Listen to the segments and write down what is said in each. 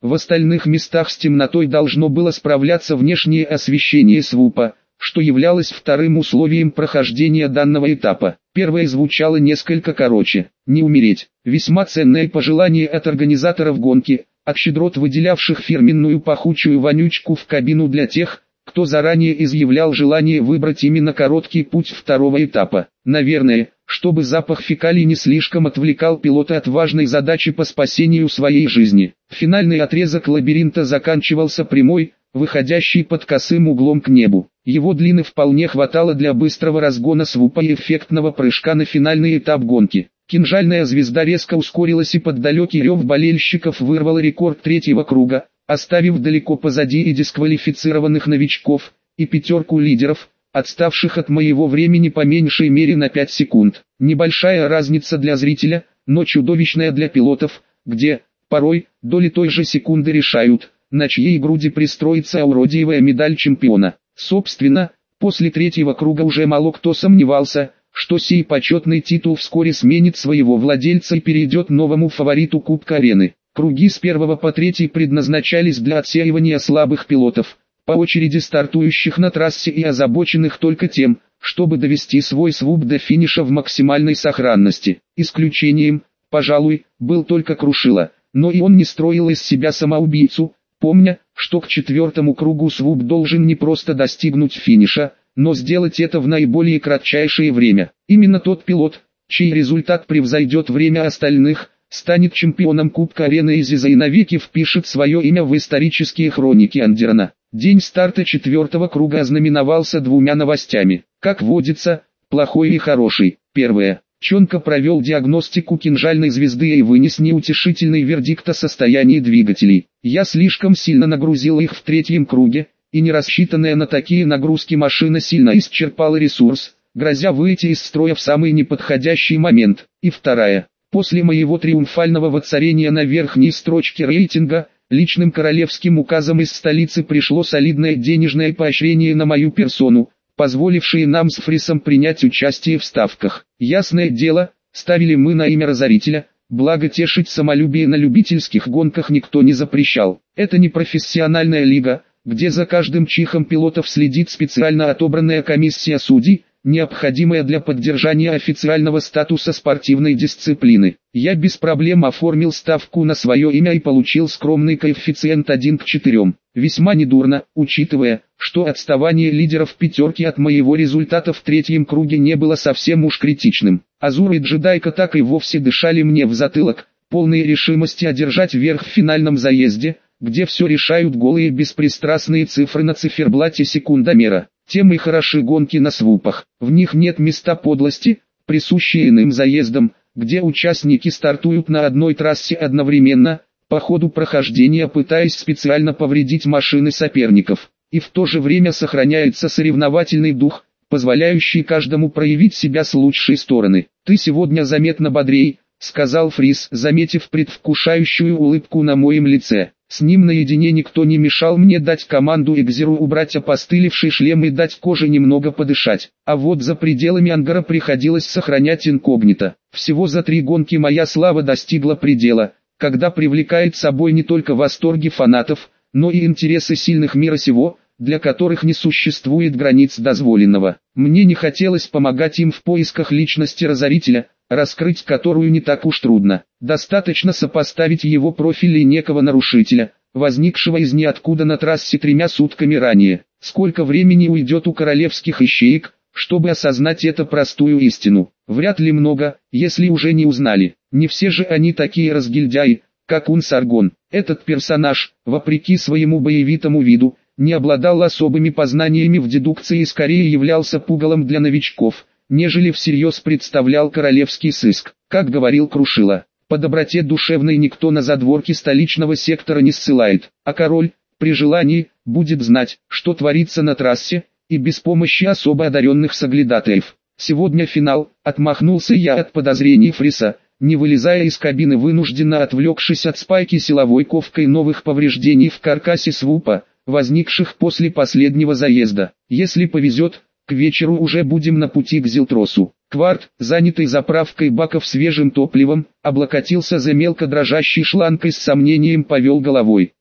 В остальных местах с темнотой должно было справляться внешнее освещение свупа, что являлось вторым условием прохождения данного этапа. Первое звучало несколько короче: не умереть. Весьма ценное пожелание от организаторов гонки, от щедрот выделявших фирменную пахучую вонючку в кабину для тех, кто заранее изъявлял желание выбрать именно короткий путь второго этапа. Наверное, чтобы запах фекалий не слишком отвлекал пилота от важной задачи по спасению своей жизни. Финальный отрезок лабиринта заканчивался прямой, выходящей под косым углом к небу. Его длины вполне хватало для быстрого разгона свупа и эффектного прыжка на финальный этап гонки. Кинжальная звезда резко ускорилась и под далекий рев болельщиков вырвала рекорд третьего круга, оставив далеко позади и дисквалифицированных новичков, и пятерку лидеров, отставших от моего времени по меньшей мере на 5 секунд. Небольшая разница для зрителя, но чудовищная для пилотов, где, порой, доли той же секунды решают, на чьей груди пристроится уродливая медаль чемпиона. Собственно, после третьего круга уже мало кто сомневался, что сей почетный титул вскоре сменит своего владельца и перейдет новому фавориту Кубка Арены. Круги с 1 по 3 предназначались для отсеивания слабых пилотов, по очереди стартующих на трассе и озабоченных только тем, чтобы довести свой свуп до финиша в максимальной сохранности. Исключением, пожалуй, был только Крушила, но и он не строил из себя самоубийцу, помня, что к 4-му кругу свуп должен не просто достигнуть финиша, но сделать это в наиболее кратчайшее время. Именно тот пилот, чей результат превзойдет время остальных, станет чемпионом Кубка Арены и навеки впишет свое имя в исторические хроники Андерна. День старта 4-го круга ознаменовался двумя новостями. Как водится, плохой и хороший. Первое. Чонка провел диагностику кинжальной звезды и вынес неутешительный вердикт о состоянии двигателей. Я слишком сильно нагрузил их в 3-м круге, и не рассчитанная на такие нагрузки машина сильно исчерпала ресурс, грозя выйти из строя в самый неподходящий момент. И вторая. После моего триумфального воцарения на верхней строчке рейтинга, личным королевским указом из столицы пришло солидное денежное поощрение на мою персону, позволившие нам с Фрисом принять участие в ставках. Ясное дело, ставили мы на имя Разорителя, благо тешить самолюбие на любительских гонках никто не запрещал. Это не профессиональная лига, где за каждым чихом пилотов следит специально отобранная комиссия судей, необходимая для поддержания официального статуса спортивной дисциплины. Я без проблем оформил ставку на свое имя и получил скромный коэффициент 1 к 4. Весьма недурно, учитывая, что отставание лидеров пятерки от моего результата в 3-м круге не было совсем уж критичным. Азур и Джедайка так и вовсе дышали мне в затылок, полные решимости одержать верх в финальном заезде, где все решают голые беспристрастные цифры на циферблате секундомера. Тем и хороши гонки на свупах. В них нет места подлости, присущей иным заездам, где участники стартуют на одной трассе одновременно, по ходу прохождения пытаясь специально повредить машины соперников. И в то же время сохраняется соревновательный дух, позволяющий каждому проявить себя с лучшей стороны. «Ты сегодня заметно бодрей», — сказал Фрис, заметив предвкушающую улыбку на моем лице. С ним наедине никто не мешал мне дать команду Экзеру убрать опостылевший шлем и дать коже немного подышать. А вот за пределами ангара приходилось сохранять инкогнито. Всего за 3 гонки моя слава достигла предела, когда привлекает собой не только восторги фанатов, но и интересы сильных мира сего, для которых не существует границ дозволенного. Мне не хотелось помогать им в поисках личности Разорителя, раскрыть которую не так уж трудно. Достаточно сопоставить его профиль и некого нарушителя, возникшего из ниоткуда на трассе 3 сутками ранее. Сколько времени уйдет у королевских ищеек, чтобы осознать эту простую истину? Вряд ли много, если уже не узнали. Не все же они такие разгильдяи, как Ун Саргон. Этот персонаж, вопреки своему боевитому виду, не обладал особыми познаниями в дедукции и скорее являлся пугалом для новичков, нежели всерьез представлял королевский сыск. Как говорил Крушила, по доброте душевной никто на задворки столичного сектора не ссылает, а король, при желании, будет знать, что творится на трассе, и без помощи особо одаренных соглядатаев. Сегодня финал, отмахнулся я от подозрений Фриса, не вылезая из кабины, вынужденно отвлекшись от спайки силовой ковкой новых повреждений в каркасе свупа, возникших после последнего заезда. Если повезет, к вечеру уже будем на пути к Зилтросу. Кварт, занятый заправкой баков свежим топливом, облокотился за мелко дрожащий шланг и с сомнением повел головой.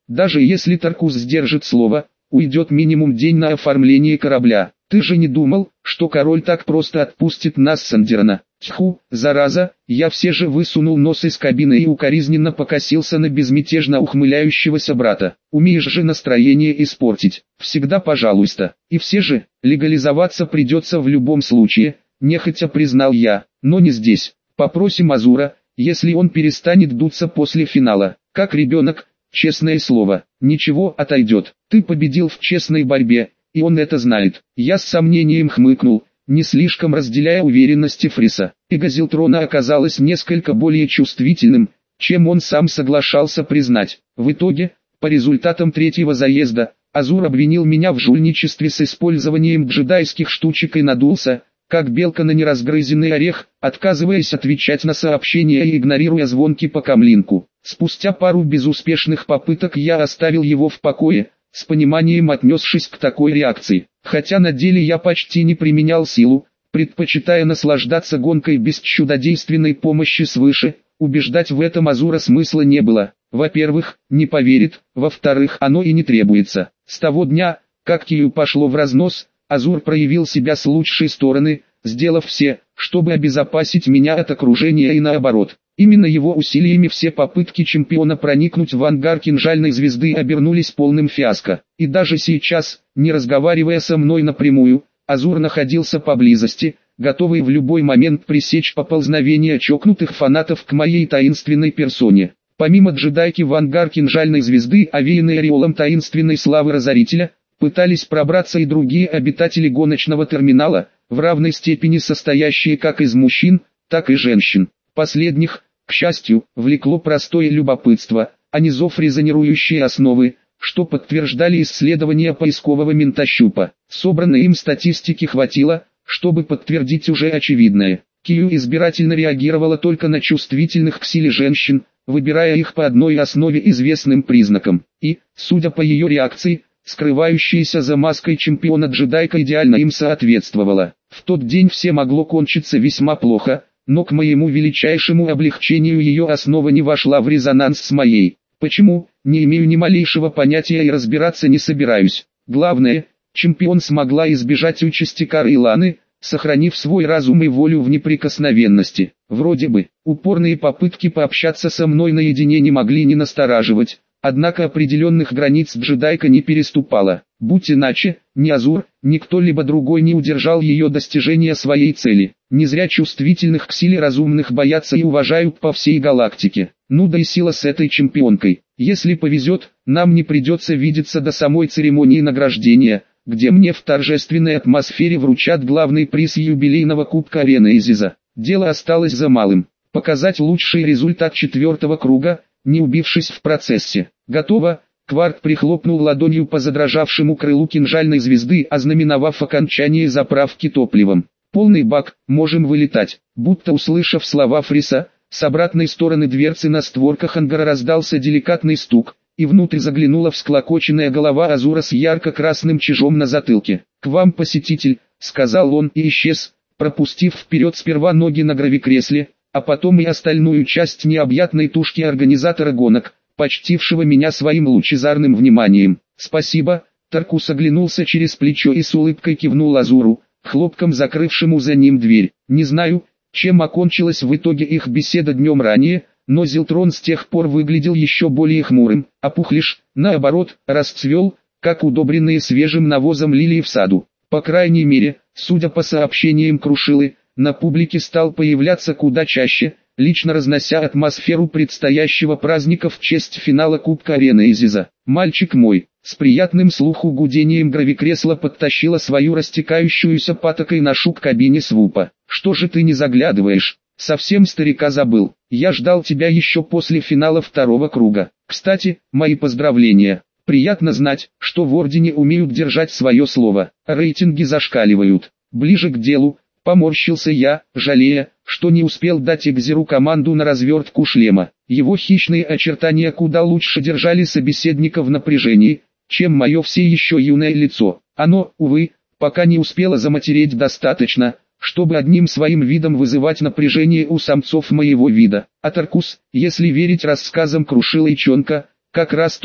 Даже если Таркус сдержит слово, уйдет минимум день на оформление корабля. Ты же не думал, что король так просто отпустит нас с Андерна? Тьфу, зараза, я все же высунул нос из кабины и укоризненно покосился на безмятежно ухмыляющегося брата. Умеешь же настроение испортить, всегда пожалуйста. И все же, легализоваться придется в любом случае, нехотя признал я, но не здесь. Попросим Азура, если он перестанет дуться после финала, как ребенок, честное слово, ничего, отойдет. Ты победил в честной борьбе, и он это знает. Я с сомнением хмыкнул, не слишком разделяя уверенности Фриса. Эго Зилтрона оказалось несколько более чувствительным, чем он сам соглашался признать. В итоге, по результатам третьего заезда, Азур обвинил меня в жульничестве с использованием джедайских штучек и надулся, как белка на неразгрызенный орех, отказываясь отвечать на сообщения и игнорируя звонки по камлинку. Спустя пару безуспешных попыток я оставил его в покое, с пониманием отнесшись к такой реакции. Хотя на деле я почти не применял силу, предпочитая наслаждаться гонкой без чудодейственной помощи свыше, убеждать в этом Азура смысла не было. Во-первых, не поверит, во-вторых, оно и не требуется. С того дня, как Кию пошло в разнос, Азур проявил себя с лучшей стороны, сделав все, чтобы обезопасить меня от окружения и наоборот. Именно его усилиями все попытки чемпиона проникнуть в ангар кинжальной звезды обернулись полным фиаско. И даже сейчас, не разговаривая со мной напрямую, Азур находился поблизости, готовый в любой момент пресечь поползновение чокнутых фанатов к моей таинственной персоне. Помимо джедайки в ангар кинжальной звезды, овеянной ореолом таинственной славы Разорителя, пытались пробраться и другие обитатели гоночного терминала, в равной степени состоящие как из мужчин, так и женщин. Последних, к счастью, влекло простое любопытство, а не зов резонирующие основы, что подтверждали исследования поискового ментощупа. Собранной им статистики хватило, чтобы подтвердить уже очевидное. Кию избирательно реагировала только на чувствительных к силе женщин, выбирая их по одной основе известным признакам. И, судя по ее реакции, скрывающаяся за маской чемпиона джедайка идеально им соответствовала. В тот день все могло кончиться весьма плохо, но к моему величайшему облегчению ее основа не вошла в резонанс с моей. Почему, не имею ни малейшего понятия и разбираться не собираюсь. Главное, чемпион смогла избежать участи Кары и Ланы, сохранив свой разум и волю в неприкосновенности. Вроде бы, упорные попытки пообщаться со мной наедине не могли не настораживать, однако определенных границ джедайка не переступала. Будь иначе, ни Азур, ни кто-либо другой не удержал ее достижения своей цели. Не зря чувствительных к силе разумных боятся и уважают по всей галактике. Ну да и сила с этой чемпионкой. Если повезет, нам не придется видеться до самой церемонии награждения, где мне в торжественной атмосфере вручат главный приз юбилейного кубка арены Изиза. Дело осталось за малым. Показать лучший результат четвертого круга, не убившись в процессе. Готово. Кварк прихлопнул ладонью по задрожавшему крылу кинжальной звезды, ознаменовав окончание заправки топливом. Полный бак, можем вылетать. Будто услышав слова Фриса, с обратной стороны дверцы на створках ангара раздался деликатный стук, и внутрь заглянула всклокоченная голова Азура с ярко-красным чижом на затылке. «К вам посетитель», — сказал он и исчез, пропустив вперед сперва ноги на гравикресле, а потом и остальную часть необъятной тушки организатора гонок, почтившего меня своим лучезарным вниманием. «Спасибо», — Таркус оглянулся через плечо и с улыбкой кивнул Азуру, хлопком закрывшему за ним дверь. Не знаю, чем окончилась в итоге их беседа днем ранее, но Зилтрон с тех пор выглядел еще более хмурым, а Пухлиш, наоборот, расцвел, как удобренные свежим навозом лилии в саду. По крайней мере, судя по сообщениям Крушилы, на публике стал появляться куда чаще, лично разнося атмосферу предстоящего праздника в честь финала Кубка Арены Изиза. «Мальчик мой», с приятным слуху гудением гравикресла подтащила свою растекающуюся патокой ношу к кабине свупа. «Что же ты не заглядываешь? Совсем старика забыл. Я ждал тебя еще после финала второго круга. Кстати, мои поздравления. Приятно знать, что в Ордене умеют держать свое слово. Рейтинги зашкаливают. Ближе к делу». Поморщился я, жалея, что не успел дать Экзеру команду на развертку шлема. Его хищные очертания куда лучше держали собеседника в напряжении, чем мое все еще юное лицо. Оно, увы, пока не успело заматереть достаточно, чтобы одним своим видом вызывать напряжение у самцов моего вида. А Таркус, если верить рассказам Крушила и Чонка, как раз тот,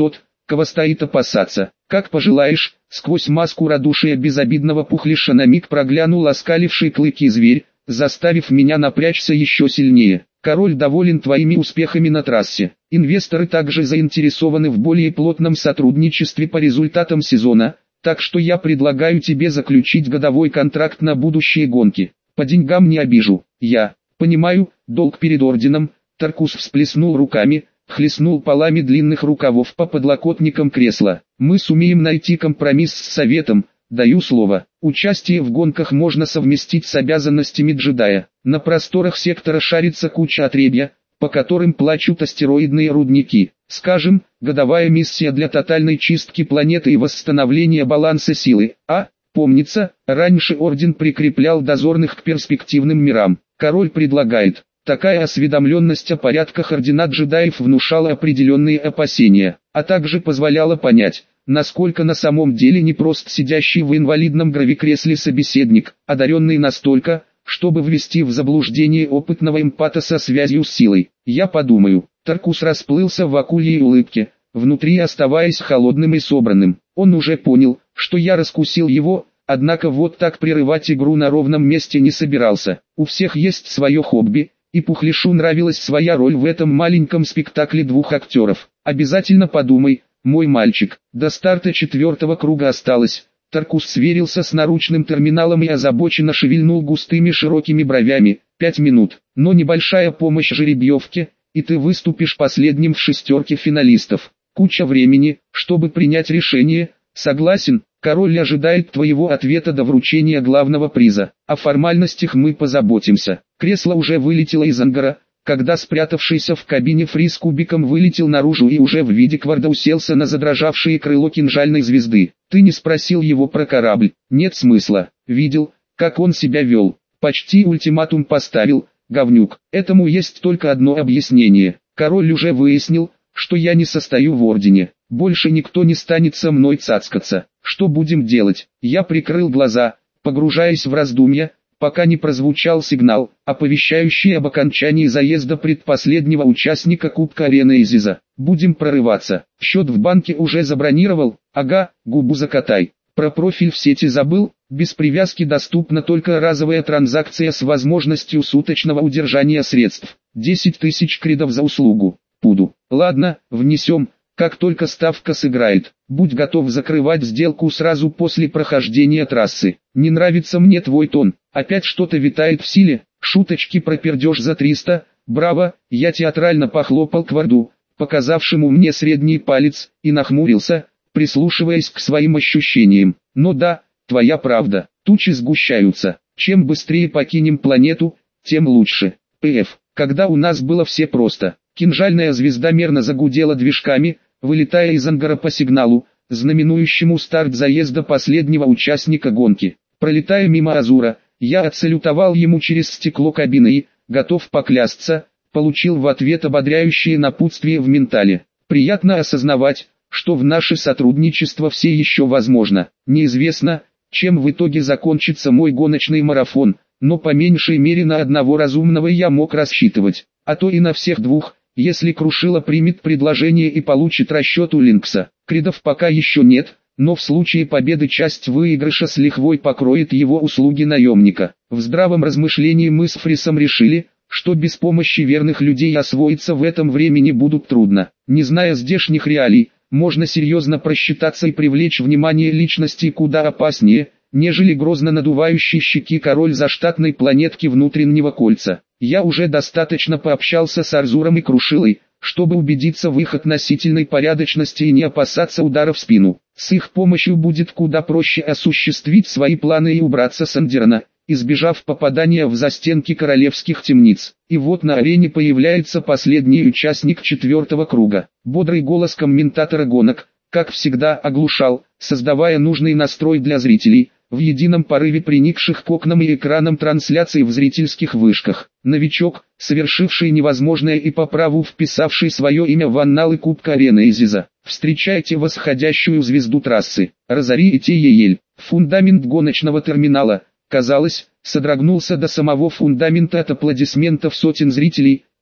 кого стоит опасаться. Как пожелаешь. Сквозь маску радушия безобидного пухлиша на миг проглянул оскаливший клыки зверь, заставив меня напрячься еще сильнее. Король доволен твоими успехами на трассе. Инвесторы также заинтересованы в более плотном сотрудничестве по результатам сезона, так что я предлагаю тебе заключить годовой контракт на будущие гонки. По деньгам не обижу. Я понимаю, долг перед орденом. Таркус всплеснул руками, хлестнул полами длинных рукавов по подлокотникам кресла. Мы сумеем найти компромисс с советом, даю слово. Участие в гонках можно совместить с обязанностями джедая. На просторах сектора шарится куча отребья, по которым плачут астероидные рудники. Скажем, годовая миссия для тотальной чистки планеты и восстановления баланса силы. Помнится, раньше Орден прикреплял дозорных к перспективным мирам. Король предлагает. Такая осведомленность о порядках ордена джедаев внушала определенные опасения, а также позволяла понять, насколько на самом деле не просто сидящий в инвалидном гравикресле собеседник, одаренный настолько, чтобы ввести в заблуждение опытного эмпата со связью с силой. Я подумаю. Таркус расплылся в акульей улыбке, внутри оставаясь холодным и собранным. Он уже понял, что я раскусил его, однако вот так прерывать игру на ровном месте не собирался. У всех есть свое хобби, и Пухлишу нравилась своя роль в этом маленьком спектакле двух актеров. Обязательно подумай, мой мальчик, до старта 4-го круга осталось. Таркус сверился с наручным терминалом и озабоченно шевельнул густыми широкими бровями. 5 минут, но небольшая помощь жеребьевке, и ты выступишь последним в шестерке финалистов. Куча времени, чтобы принять решение. Согласен, король ожидает твоего ответа до вручения главного приза. О формальностях мы позаботимся. Кресло уже вылетело из ангара, когда спрятавшийся в кабине Фриз кубиком вылетел наружу и уже в виде кварда уселся на задрожавшее крыло кинжальной звезды. Ты не спросил его про корабль. Нет смысла. Видел, как он себя вел. Почти ультиматум поставил, говнюк. Этому есть только одно объяснение. Король уже выяснил, что я не состою в ордене. Больше никто не станет со мной цацкаться. Что будем делать? Я прикрыл глаза, погружаясь в раздумья, пока не прозвучал сигнал, оповещающий об окончании заезда предпоследнего участника Кубка Арены Изиза. Будем прорываться. Счет в банке уже забронировал? Ага, губу закатай. Про профиль в сети забыл? Без привязки доступна только разовая транзакция с возможностью суточного удержания средств. 10 тысяч кредов за услугу. Пуду. Ладно, внесем, как только ставка сыграет. Будь готов закрывать сделку сразу после прохождения трассы. Не нравится мне твой тон. Опять что-то витает в силе. Шуточки про пердеж за 300. Браво, я театрально похлопал кварду, показавшему мне средний палец, и нахмурился, прислушиваясь к своим ощущениям. Но да, твоя правда. Тучи сгущаются. Чем быстрее покинем планету, тем лучше. П.Ф. Когда у нас было все просто. Кинжальная звезда мерно загудела движками, вылетая из ангара по сигналу, знаменующему старт заезда последнего участника гонки. Пролетая мимо Азура, я отсалютовал ему через стекло кабины и, готов поклясться, получил в ответ ободряющее напутствие в ментале. Приятно осознавать, что в наше сотрудничество все еще возможно. Неизвестно, чем в итоге закончится мой гоночный марафон, но по меньшей мере на одного разумного я мог рассчитывать, а то и на всех двух, если Крушила примет предложение и получит расчет у Линкса. Кредов пока еще нет, но в случае победы часть выигрыша с лихвой покроет его услуги наемника. В здравом размышлении мы с Фрисом решили, что без помощи верных людей освоиться в этом времени будут трудно. Не зная здешних реалий, можно серьезно просчитаться и привлечь внимание личности куда опаснее, нежели грозно надувающий щеки король заштатной планетки внутреннего кольца. Я уже достаточно пообщался с Арзуром и Крушилой, чтобы убедиться в их относительной порядочности и не опасаться удара в спину. С их помощью будет куда проще осуществить свои планы и убраться с Андерна, избежав попадания в застенки королевских темниц. И вот на арене появляется последний участник 4-го круга. Бодрый голос комментатора гонок, как всегда, оглушал, создавая нужный настрой для зрителей, в едином порыве приникших к окнам и экранам трансляций в зрительских вышках. Новичок, совершивший невозможное и по праву вписавший свое имя в анналы Кубка Арены Изиза. Встречайте восходящую звезду трассы. Розари Этиель. Фундамент гоночного терминала, казалось, содрогнулся до самого фундамента от аплодисментов сотен зрителей,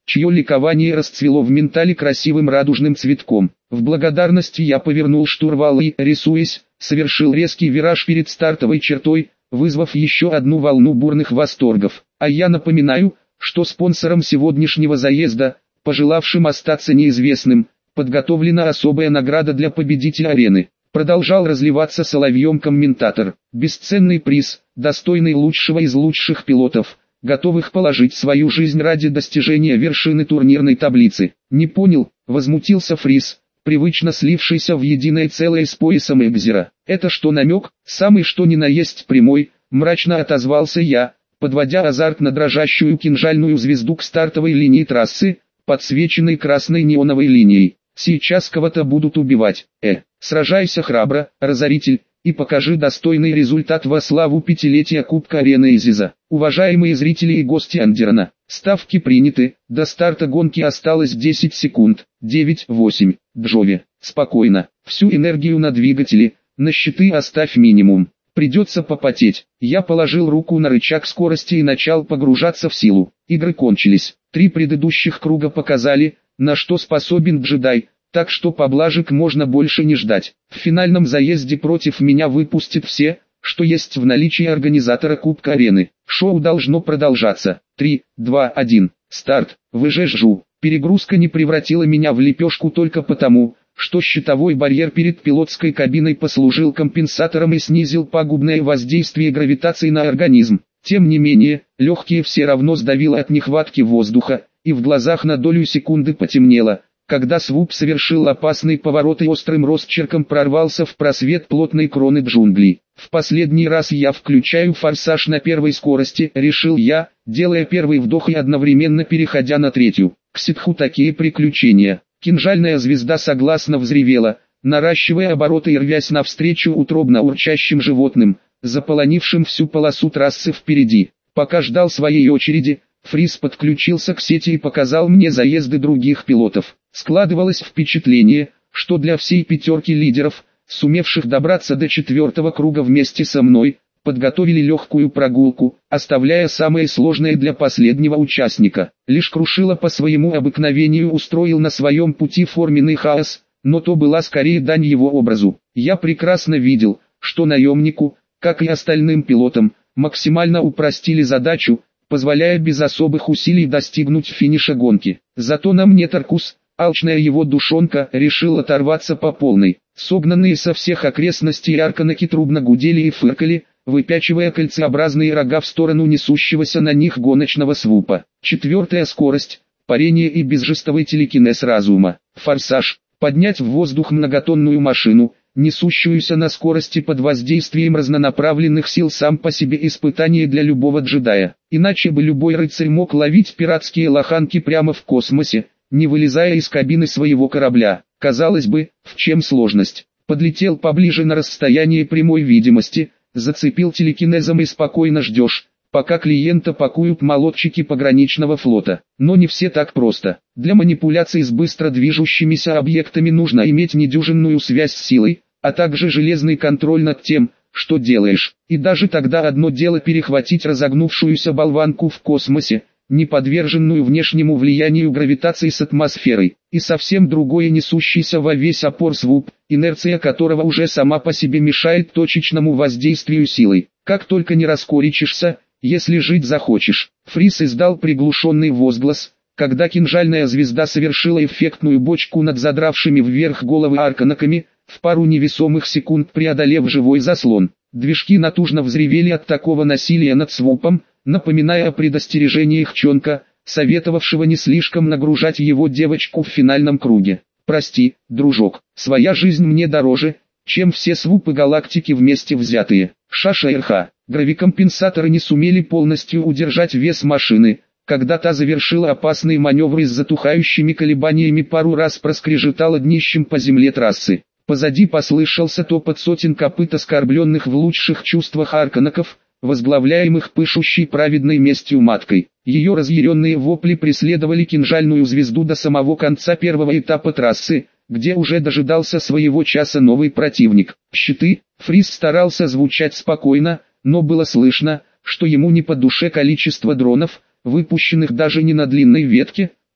чье ликование расцвело в ментале красивым радужным цветком. В благодарность я повернул штурвал и, рисуясь, совершил резкий вираж перед стартовой чертой, вызвав еще одну волну бурных восторгов. А я напоминаю, что спонсором сегодняшнего заезда, пожелавшим остаться неизвестным, подготовлена особая награда для победителя арены. Продолжал разливаться соловьем комментатор. Бесценный приз, достойный лучшего из лучших пилотов, готовых положить свою жизнь ради достижения вершины турнирной таблицы. Не понял, возмутился Фрис, привычно слившийся в единое целое с поясом Экзера. Это что, намек? Самый что ни на есть прямой, мрачно отозвался я, подводя азартно дрожащую кинжальную звезду к стартовой линии трассы, подсвеченной красной неоновой линией. Сейчас кого-то будут убивать. Сражайся храбро, разоритель, и покажи достойный результат во славу пятилетия Кубка Арены Изиза. Уважаемые зрители и гости Андерна, ставки приняты, до старта гонки осталось 10 секунд. 9-8. Джови, спокойно, всю энергию на двигатели, на щиты оставь минимум. Придется попотеть. Я положил руку на рычаг скорости и начал погружаться в силу. Игры кончились. 3 предыдущих круга показали, на что способен джедай, так что поблажек можно больше не ждать. В финальном заезде против меня выпустят все, что есть в наличии организатора Кубка Арены. Шоу должно продолжаться. 3, 2, 1. Старт. ВЖЖУ. Перегрузка не превратила меня в лепешку только потому, что щитовой барьер перед пилотской кабиной послужил компенсатором и снизил пагубное воздействие гравитации на организм. Тем не менее, легкие все равно сдавило от нехватки воздуха, и в глазах на долю секунды потемнело, когда СВУП совершил опасный поворот и острым росчерком прорвался в просвет плотной кроны джунглей. В последний раз я включаю форсаж на первой скорости, решил я, делая первый вдох и одновременно переходя на третью. К ситху такие приключения. Кинжальная звезда согласно взревела, наращивая обороты и рвясь навстречу утробно урчащим животным, заполонившим всю полосу трассы впереди. Пока ждал своей очереди, Фрис подключился к сети и показал мне заезды других пилотов. Складывалось впечатление, что для всей пятерки лидеров, сумевших добраться до 4-го круга вместе со мной, подготовили легкую прогулку, оставляя самое сложное для последнего участника. Лишь Крушило по своему обыкновению устроил на своем пути форменный хаос, но то была скорее дань его образу. Я прекрасно видел, что наемнику, как и остальным пилотам, максимально упростили задачу, позволяя без особых усилий достигнуть финиша гонки. Зато на мне Таркус, алчная его душонка, решил оторваться по полной. Согнанные со всех окрестностей арканаки трубно гудели и фыркали, выпячивая кольцеобразные рога в сторону несущегося на них гоночного свупа. 4-я скорость, парение и безжестовый телекинез разума. Форсаж, поднять в воздух многотонную машину, несущуюся на скорости под воздействием разнонаправленных сил, сам по себе испытание для любого джедая. Иначе бы любой рыцарь мог ловить пиратские лоханки прямо в космосе, не вылезая из кабины своего корабля. Казалось бы, в чем сложность? Подлетел поближе на расстояние прямой видимости, зацепил телекинезом и спокойно ждешь, пока клиента пакуют молодчики пограничного флота. Но не все так просто. Для манипуляций с быстро движущимися объектами нужно иметь недюжинную связь с силой, а также железный контроль над тем, что делаешь. И даже тогда одно дело перехватить разогнувшуюся болванку в космосе, не подверженную внешнему влиянию гравитации с атмосферой, и совсем другое несущийся во весь опор свуп, инерция которого уже сама по себе мешает точечному воздействию силой. Как только не раскоричишься, если жить захочешь. Фрис издал приглушенный возглас, когда кинжальная звезда совершила эффектную бочку над задравшими вверх головы арканаками, в пару невесомых секунд преодолев живой заслон. Движки натужно взревели от такого насилия над свупом, напоминая о предостережениях Чонка, советовавшего не слишком нагружать его девочку в финальном круге. «Прости, дружок, своя жизнь мне дороже, чем все свупы галактики вместе взятые». Шаша-РХ. Гравикомпенсаторы не сумели полностью удержать вес машины, когда та завершила опасный маневр и с затухающими колебаниями пару раз проскрежетала днищем по земле трассы. Позади послышался топот сотен копыт оскорбленных в лучших чувствах арканаков, возглавляемых пышущей праведной местью маткой. Ее разъяренные вопли преследовали кинжальную звезду до самого конца первого этапа трассы, где уже дожидался своего часа новый противник. Щиты. Фрис старался звучать спокойно, но было слышно, что ему не по душе количество дронов, выпущенных даже не на длинной ветке,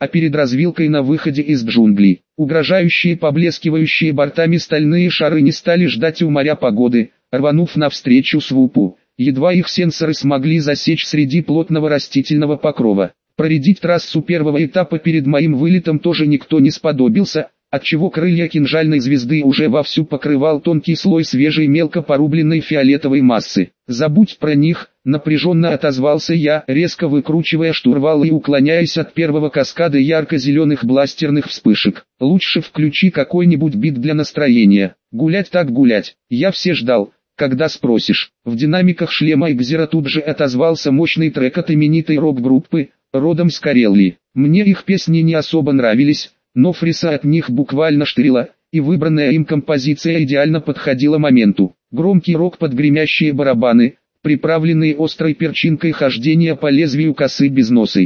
а перед развилкой на выходе из джунглей. Угрожающие поблескивающие бортами стальные шары не стали ждать у моря погоды, рванув навстречу свупу. Едва их сенсоры смогли засечь среди плотного растительного покрова. Проредить трассу первого этапа перед моим вылетом тоже никто не сподобился, отчего крылья кинжальной звезды уже вовсю покрывал тонкий слой свежей мелко порубленной фиолетовой массы. «Забудь про них», — напряженно отозвался я, резко выкручивая штурвал и уклоняясь от первого каскада ярко-зеленых бластерных вспышек. «Лучше включи какой-нибудь бит для настроения. Гулять так гулять. Я все ждал, когда спросишь». В динамиках шлема Экзера тут же отозвался мощный трек от именитой рок-группы, родом с Карелии. Мне их песни не особо нравились, но Фриса от них буквально штырила, и выбранная им композиция идеально подходила моменту. Громкий рок под гремящие барабаны, приправленные острой перчинкой хождения по лезвию косы без носа.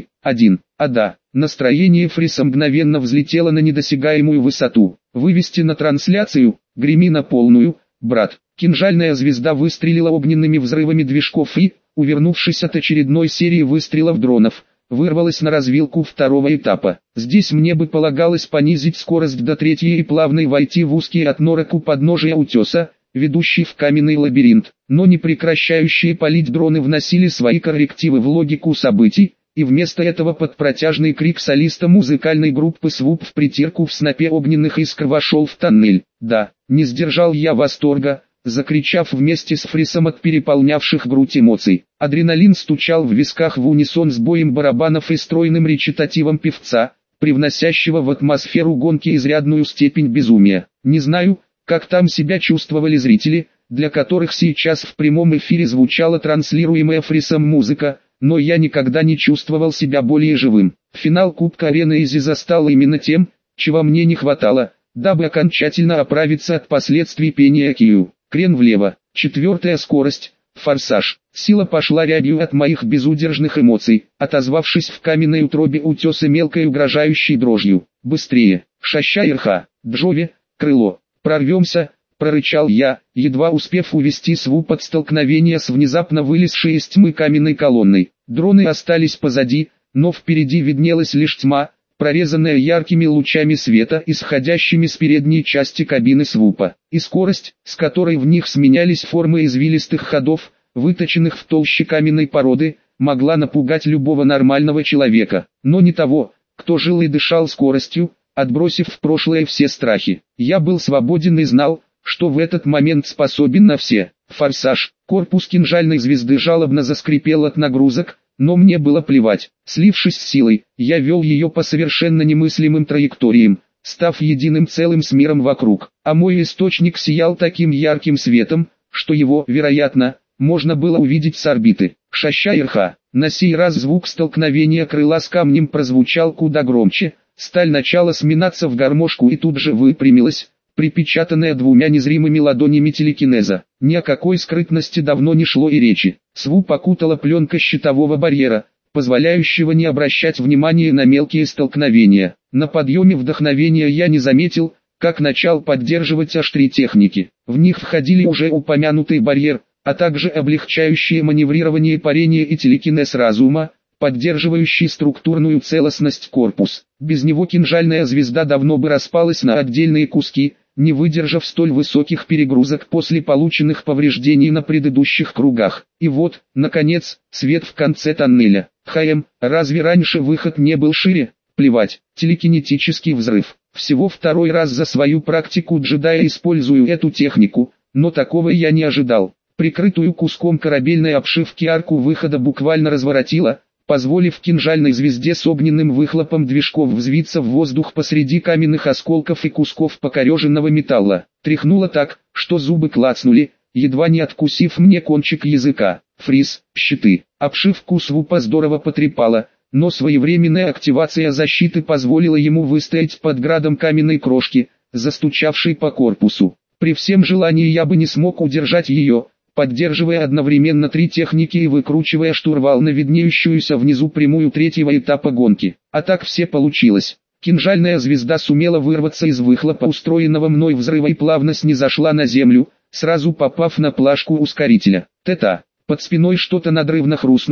Да, настроение Фриса мгновенно взлетело на недосягаемую высоту. Вывести на трансляцию, греми на полную, брат. Кинжальная звезда выстрелила огненными взрывами движков и, увернувшись от очередной серии выстрелов дронов, вырвалась на развилку второго этапа. Здесь мне бы полагалось понизить скорость до третьей и плавно войти в узкий отнорок у подножия утеса, ведущий в каменный лабиринт. Но не прекращающие палить дроны вносили свои коррективы в логику событий, и вместо этого под протяжный крик солиста музыкальной группы «Свуп» в притирку в снопе огненных искр вошел в тоннель. Да, не сдержал я восторга, закричав вместе с Фрисом от переполнявших грудь эмоций. Адреналин стучал в висках в унисон с боем барабанов и стройным речитативом певца, привносящего в атмосферу гонки изрядную степень безумия. Не знаю, как там себя чувствовали зрители, для которых сейчас в прямом эфире звучала транслируемая Фрисом музыка, но я никогда не чувствовал себя более живым. Финал Кубка Арены Изи застал именно тем, чего мне не хватало, дабы окончательно оправиться от последствий пения Кью. Крен влево, четвертая скорость, форсаж. Сила пошла рябью от моих безудержных эмоций, отозвавшись в каменной утробе утеса мелкой угрожающей дрожью. Быстрее, шаща ирха, Джови, крыло, прорвемся, прорычал я, едва успев увести свуп от столкновения с внезапно вылезшей из тьмы каменной колонной. Дроны остались позади, но впереди виднелась лишь тьма, прорезанная яркими лучами света, исходящими с передней части кабины свупа, и скорость, с которой в них сменялись формы извилистых ходов, выточенных в толще каменной породы, могла напугать любого нормального человека, но не того, кто жил и дышал скоростью, отбросив в прошлое все страхи. Я был свободен и знал, что в этот момент способен на все. Форсаж. Корпус кинжальной звезды жалобно заскрипел от нагрузок, но мне было плевать. Слившись с силой, я вел ее по совершенно немыслимым траекториям, став единым целым с миром вокруг. А мой источник сиял таким ярким светом, что его, вероятно, можно было увидеть с орбиты. Шаща ирха. На сей раз звук столкновения крыла с камнем прозвучал куда громче, сталь начала сминаться в гармошку и тут же выпрямилась, припечатанная двумя незримыми ладонями телекинеза. Ни о какой скрытности давно не шло и речи. Свуп окутала пленка щитового барьера, позволяющего не обращать внимания на мелкие столкновения. На подъеме вдохновения я не заметил, как начал поддерживать аж 3 техники. В них входили уже упомянутый барьер, а также облегчающие маневрирование парения и телекинез разума, поддерживающий структурную целостность корпус. Без него кинжальная звезда давно бы распалась на отдельные куски, не выдержав столь высоких перегрузок после полученных повреждений на предыдущих кругах. И вот, наконец, свет в конце тоннеля. Разве раньше выход не был шире? Плевать, телекинетический взрыв. Всего второй раз за свою практику джедая использую эту технику, но такого я не ожидал. Прикрытую куском корабельной обшивки арку выхода буквально разворотило, позволив кинжальной звезде с огненным выхлопом движков взвиться в воздух посреди каменных осколков и кусков покореженного металла. Тряхнуло так, что зубы клацнули, едва не откусив мне кончик языка. Фриз, щиты. Обшивку свупа здорово потрепало, но своевременная активация защиты позволила ему выстоять под градом каменной крошки, застучавшей по корпусу. При всем желании я бы не смог удержать ее, поддерживая одновременно 3 техники и выкручивая штурвал на виднеющуюся внизу прямую третьего этапа гонки. А так все получилось. Кинжальная звезда сумела вырваться из выхлопа устроенного мной взрыва и плавно снизошла на землю, сразу попав на плашку ускорителя. Тета. Под спиной что-то надрывно хрустнуло,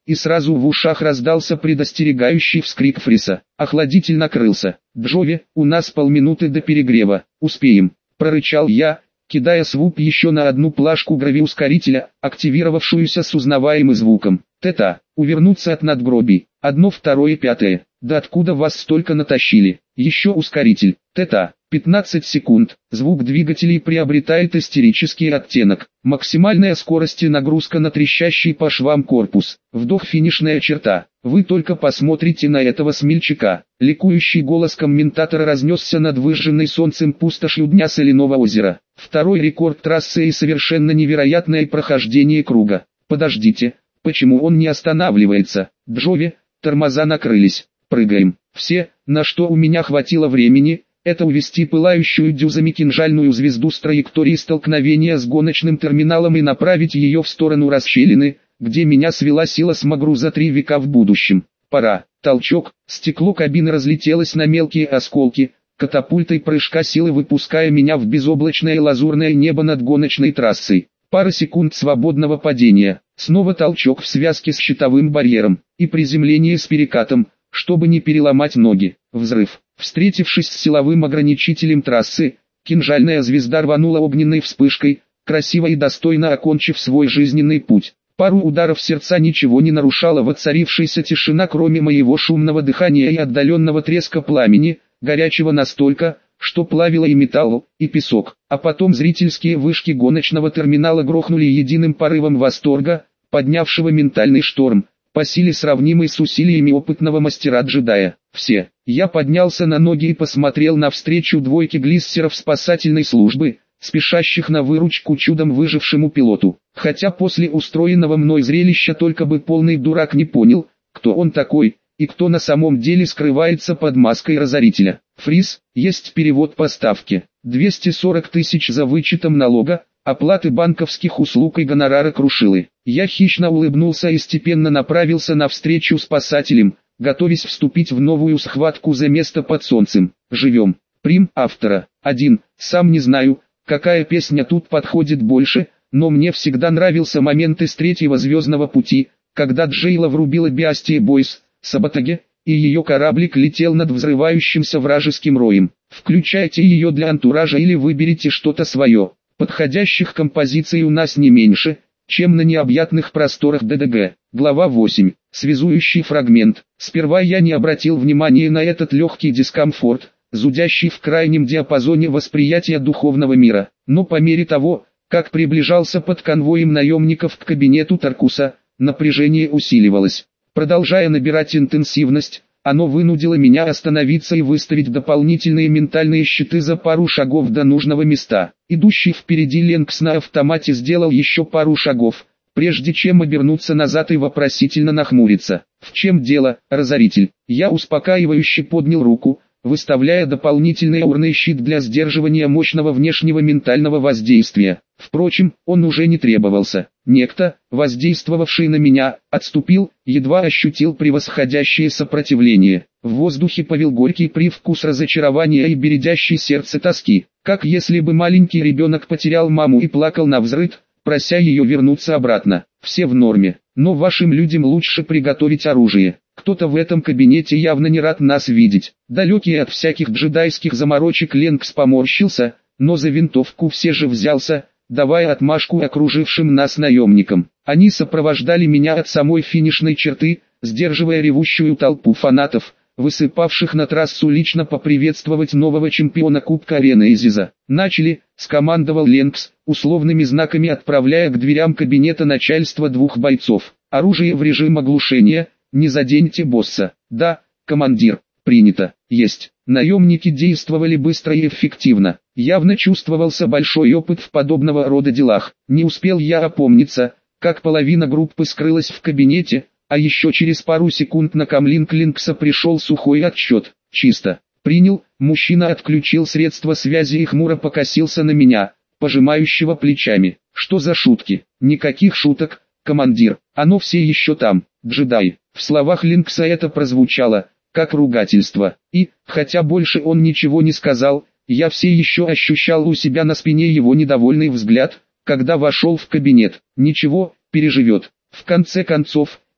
и сразу в ушах раздался предостерегающий вскрик Фриса. Охладитель накрылся. «Джови, у нас полминуты до перегрева, успеем», — прорычал я, кидая свуп еще на одну плашку гравиускорителя, активировавшуюся с узнаваемым звуком. «Тета, увернуться от надгробий, 1, 2, 5. Да откуда вас столько натащили? Еще ускоритель. Тета, 15 секунд». Звук двигателей приобретает истерический оттенок. Максимальная скорость и нагрузка на трещащий по швам корпус. Вдох, финишная черта. Вы только посмотрите на этого смельчака. Ликующий голос комментатора разнесся над выжженной солнцем пустошью дня соляного озера. Второй рекорд трассы и совершенно невероятное прохождение круга. Подождите, почему он не останавливается? Джови, тормоза накрылись. Прыгаем. Все, на что у меня хватило времени, это увести пылающую дюзами кинжальную звезду с траектории столкновения с гоночным терминалом и направить ее в сторону расщелины, где меня свела сила смогру за 3 века в будущем. Пора. Толчок, стекло кабины разлетелось на мелкие осколки, катапультой прыжка силы выпуская меня в безоблачное лазурное небо над гоночной трассой. Пара секунд свободного падения, снова толчок в связке с щитовым барьером, и приземление с перекатом, чтобы не переломать ноги. Взрыв. Встретившись с силовым ограничителем трассы, кинжальная звезда рванула огненной вспышкой, красиво и достойно окончив свой жизненный путь. Пару ударов сердца ничего не нарушала воцарившаяся тишина, кроме моего шумного дыхания и отдаленного треска пламени, горячего настолько, что плавило и металл, и песок. А потом зрительские вышки гоночного терминала грохнули единым порывом восторга, поднявшего ментальный шторм, по силе сравнимый с усилиями опытного мастера-джедая. Все. Я поднялся на ноги и посмотрел навстречу двойке глиссеров спасательной службы, спешащих на выручку чудом выжившему пилоту. Хотя после устроенного мной зрелища только бы полный дурак не понял, кто он такой, и кто на самом деле скрывается под маской разорителя. Фриз, есть перевод по ставке. 240 тысяч за вычетом налога, оплаты банковских услуг и гонорара Крушилы. Я хищно улыбнулся и степенно направился навстречу спасателям, готовясь вступить в новую схватку за место под солнцем. Живем. Прим автора. 1. Сам не знаю, какая песня тут подходит больше, но мне всегда нравился момент из третьего звездного пути, когда Джейла врубила Beastie Boys, Саботаге, и ее кораблик летел над взрывающимся вражеским роем. Включайте ее для антуража или выберите что-то свое. Подходящих композиций у нас не меньше, чем на необъятных просторах ДДГ. Глава 8. Связующий фрагмент. Сперва я не обратил внимания на этот легкий дискомфорт, зудящий в крайнем диапазоне восприятия духовного мира. Но по мере того, как приближался под конвоем наемников к кабинету Таркуса, напряжение усиливалось. Продолжая набирать интенсивность, оно вынудило меня остановиться и выставить дополнительные ментальные щиты за пару шагов до нужного места. Идущий впереди Ленкс на автомате сделал еще пару шагов, прежде чем обернуться назад и вопросительно нахмуриться. «В чем дело, разоритель?» Я успокаивающе поднял руку, выставляя дополнительный аурный щит для сдерживания мощного внешнего ментального воздействия. Впрочем, он уже не требовался. Некто, воздействовавший на меня, отступил, едва ощутил превосходящее сопротивление. В воздухе повил горький привкус разочарования и бередящий сердце тоски, как если бы маленький ребенок потерял маму и плакал навзрыд, прося ее вернуться обратно. Все в норме, но вашим людям лучше приготовить оружие. Кто-то в этом кабинете явно не рад нас видеть. Далекий от всяких джедайских заморочек Ленкс поморщился, но за винтовку все же взялся, давая отмашку окружившим нас наемникам. Они сопровождали меня от самой финишной черты, сдерживая ревущую толпу фанатов, высыпавших на трассу лично поприветствовать нового чемпиона Кубка Арены Изиза. «Начали», — скомандовал Ленкс, условными знаками отправляя к дверям кабинета начальства 2 бойцов. «Оружие в режим оглушения, не заденьте босса». «Да, командир». «Принято». «Есть». Наемники действовали быстро и эффективно. Явно чувствовался большой опыт в подобного рода делах. Не успел я опомниться, как половина группы скрылась в кабинете, а еще через пару секунд на камлинг Ленкса пришел сухой отсчет. «Чисто». «Принял». Мужчина отключил средства связи и хмуро покосился на меня, пожимающего плечами. «Что за шутки?» «Никаких шуток, командир. Оно все еще там, джедай». В словах Ленкса это прозвучало как ругательство, и, хотя больше он ничего не сказал, я все еще ощущал у себя на спине его недовольный взгляд, когда вошел в кабинет. Ничего, переживет. В конце концов,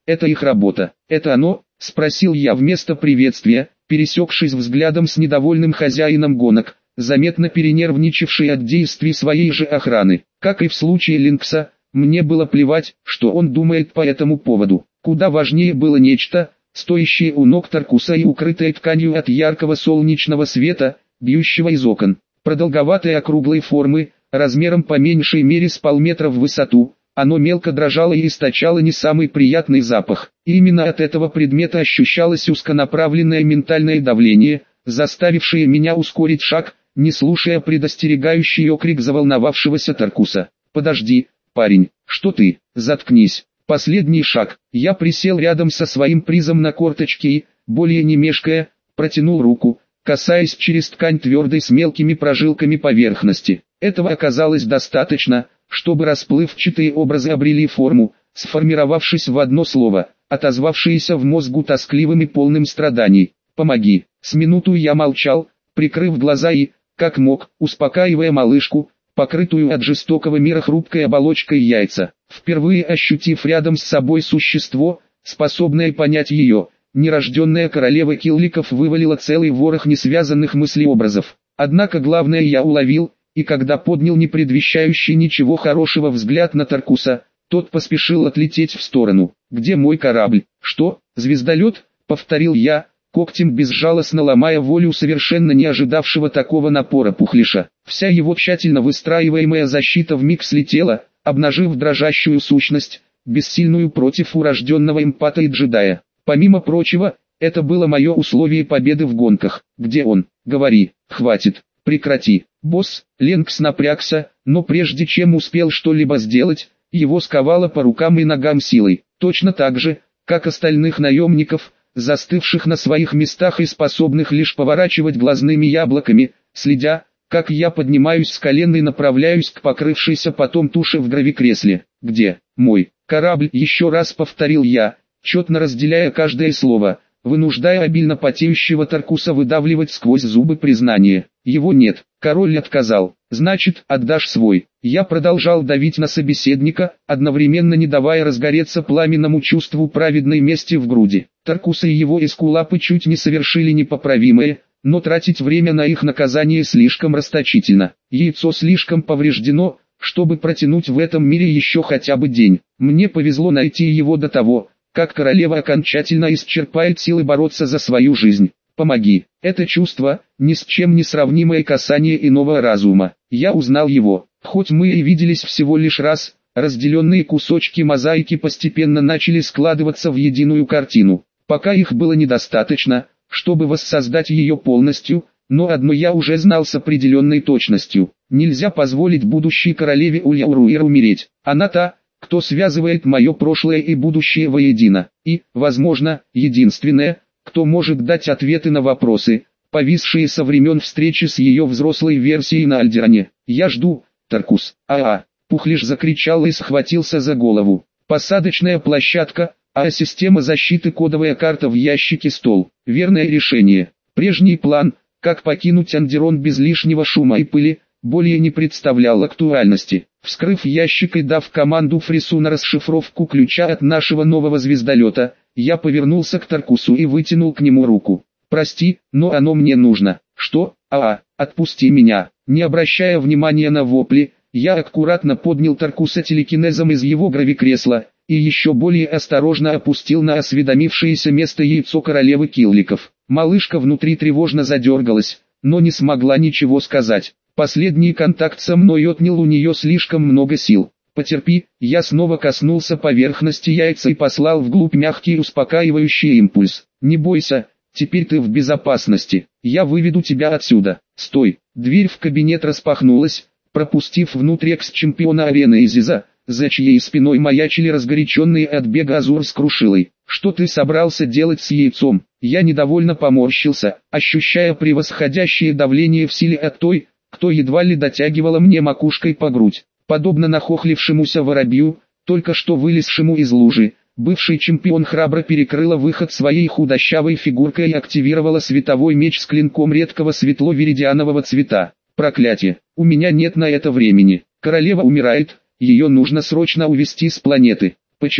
это их работа. Это оно? Спросил я вместо приветствия, пересекшись взглядом с недовольным хозяином гонок, заметно перенервничавший от действий своей же охраны. Как и в случае Линкса, мне было плевать, что он думает по этому поводу. Куда важнее было нечто, стоящее у ног Таркуса и укрытое тканью от яркого солнечного света, бьющего из окон. Продолговатой округлой формы, размером по меньшей мере с полметра в высоту, оно мелко дрожало и источало не самый приятный запах. И именно от этого предмета ощущалось узконаправленное ментальное давление, заставившее меня ускорить шаг, не слушая предостерегающий окрик заволновавшегося Таркуса. «Подожди, парень, что ты? Заткнись!» Последний шаг. Я присел рядом со своим призом на корточки и, более не мешкая, протянул руку, касаясь через ткань твердой с мелкими прожилками поверхности. Этого оказалось достаточно, чтобы расплывчатые образы обрели форму, сформировавшись в одно слово, отозвавшееся в мозгу тоскливым и полным страданий. «Помоги». С минуту я молчал, прикрыв глаза и, как мог, успокаивая малышку, покрытую от жестокого мира хрупкой оболочкой яйца. Впервые ощутив рядом с собой существо, способное понять ее, нерожденная королева Килликов вывалила целый ворох несвязанных мыслеобразов. Однако главное я уловил, и когда поднял не предвещающий ничего хорошего взгляд на Таркуса, тот поспешил отлететь в сторону. «Где мой корабль?» «Что, звездолет?» — повторил я, когтем безжалостно ломая волю совершенно не ожидавшего такого напора пухлиша. Вся его тщательно выстраиваемая защита вмиг слетела, обнажив дрожащую сущность, бессильную против урожденного эмпата и джедая. Помимо прочего, это было мое условие победы в гонках. «Где он? Говори, хватит, прекрати». Босс, Ленкс напрягся, но прежде чем успел что-либо сделать, его сковало по рукам и ногам силой. Точно так же, как остальных наемников, застывших на своих местах и способных лишь поворачивать глазными яблоками, следя, как я поднимаюсь с колен и направляюсь к покрывшейся потом туше в гравикресле. «Где мой корабль?» — еще раз повторил я, четно разделяя каждое слово, вынуждая обильно потеющего Таркуса выдавливать сквозь зубы признание. «Его нет». Король отказал. «Значит, отдашь свой». Я продолжал давить на собеседника, одновременно не давая разгореться пламенному чувству праведной мести в груди. Таркуса и его эскулапы чуть не совершили непоправимое, но тратить время на их наказание слишком расточительно. Яйцо слишком повреждено, чтобы протянуть в этом мире еще хотя бы день. Мне повезло найти его до того, как королева окончательно исчерпает силы бороться за свою жизнь. «Помоги». Это чувство, ни с чем не сравнимое касание иного разума. Я узнал его. Хоть мы и виделись всего лишь раз, разделенные кусочки мозаики постепенно начали складываться в единую картину. Пока их было недостаточно, чтобы воссоздать ее полностью, но одно я уже знал с определенной точностью. Нельзя позволить будущей королеве Ульяуруир умереть. Она та, кто связывает мое прошлое и будущее воедино. И, возможно, единственная, кто может дать ответы на вопросы, повисшие со времен встречи с ее взрослой версией на Альдеране. «Я жду, Таркус». Пухлиш закричал и схватился за голову. «Посадочная площадка, система защиты, кодовая карта в ящике, стол». Верное решение. Прежний план, как покинуть Андерон без лишнего шума и пыли, более не представлял актуальности. Вскрыв ящик и дав команду Фрису на расшифровку ключа от нашего нового звездолета, я повернулся к Таркусу и вытянул к нему руку. «Прости, но оно мне нужно». «Что? Отпусти меня». Не обращая внимания на вопли, я аккуратно поднял Таркуса телекинезом из его гравикресла и еще более осторожно опустил на осведомившееся место яйцо королевы Килликов. Малышка внутри тревожно задергалась, но не смогла ничего сказать. Последний контакт со мной отнял у нее слишком много сил. «Потерпи», я снова коснулся поверхности яйца и послал вглубь мягкий успокаивающий импульс. «Не бойся, теперь ты в безопасности, я выведу тебя отсюда». «Стой!» Дверь в кабинет распахнулась, пропустив внутрь экс-чемпиона арены Изиза, за чьей спиной маячили разгоряченные от бега Азур с Крушилой. «Что ты собрался делать с яйцом?» Я недовольно поморщился, ощущая превосходящее давление в силе от той, кто едва ли дотягивала мне макушкой по грудь. Подобно нахохлившемуся воробью, только что вылезшему из лужи, бывший чемпион храбро перекрыла выход своей худощавой фигуркой и активировала световой меч с клинком редкого светло-веридианового цвета. «Проклятие, у меня нет на это времени. Королева умирает, ее нужно срочно увести с планеты». «Почему?»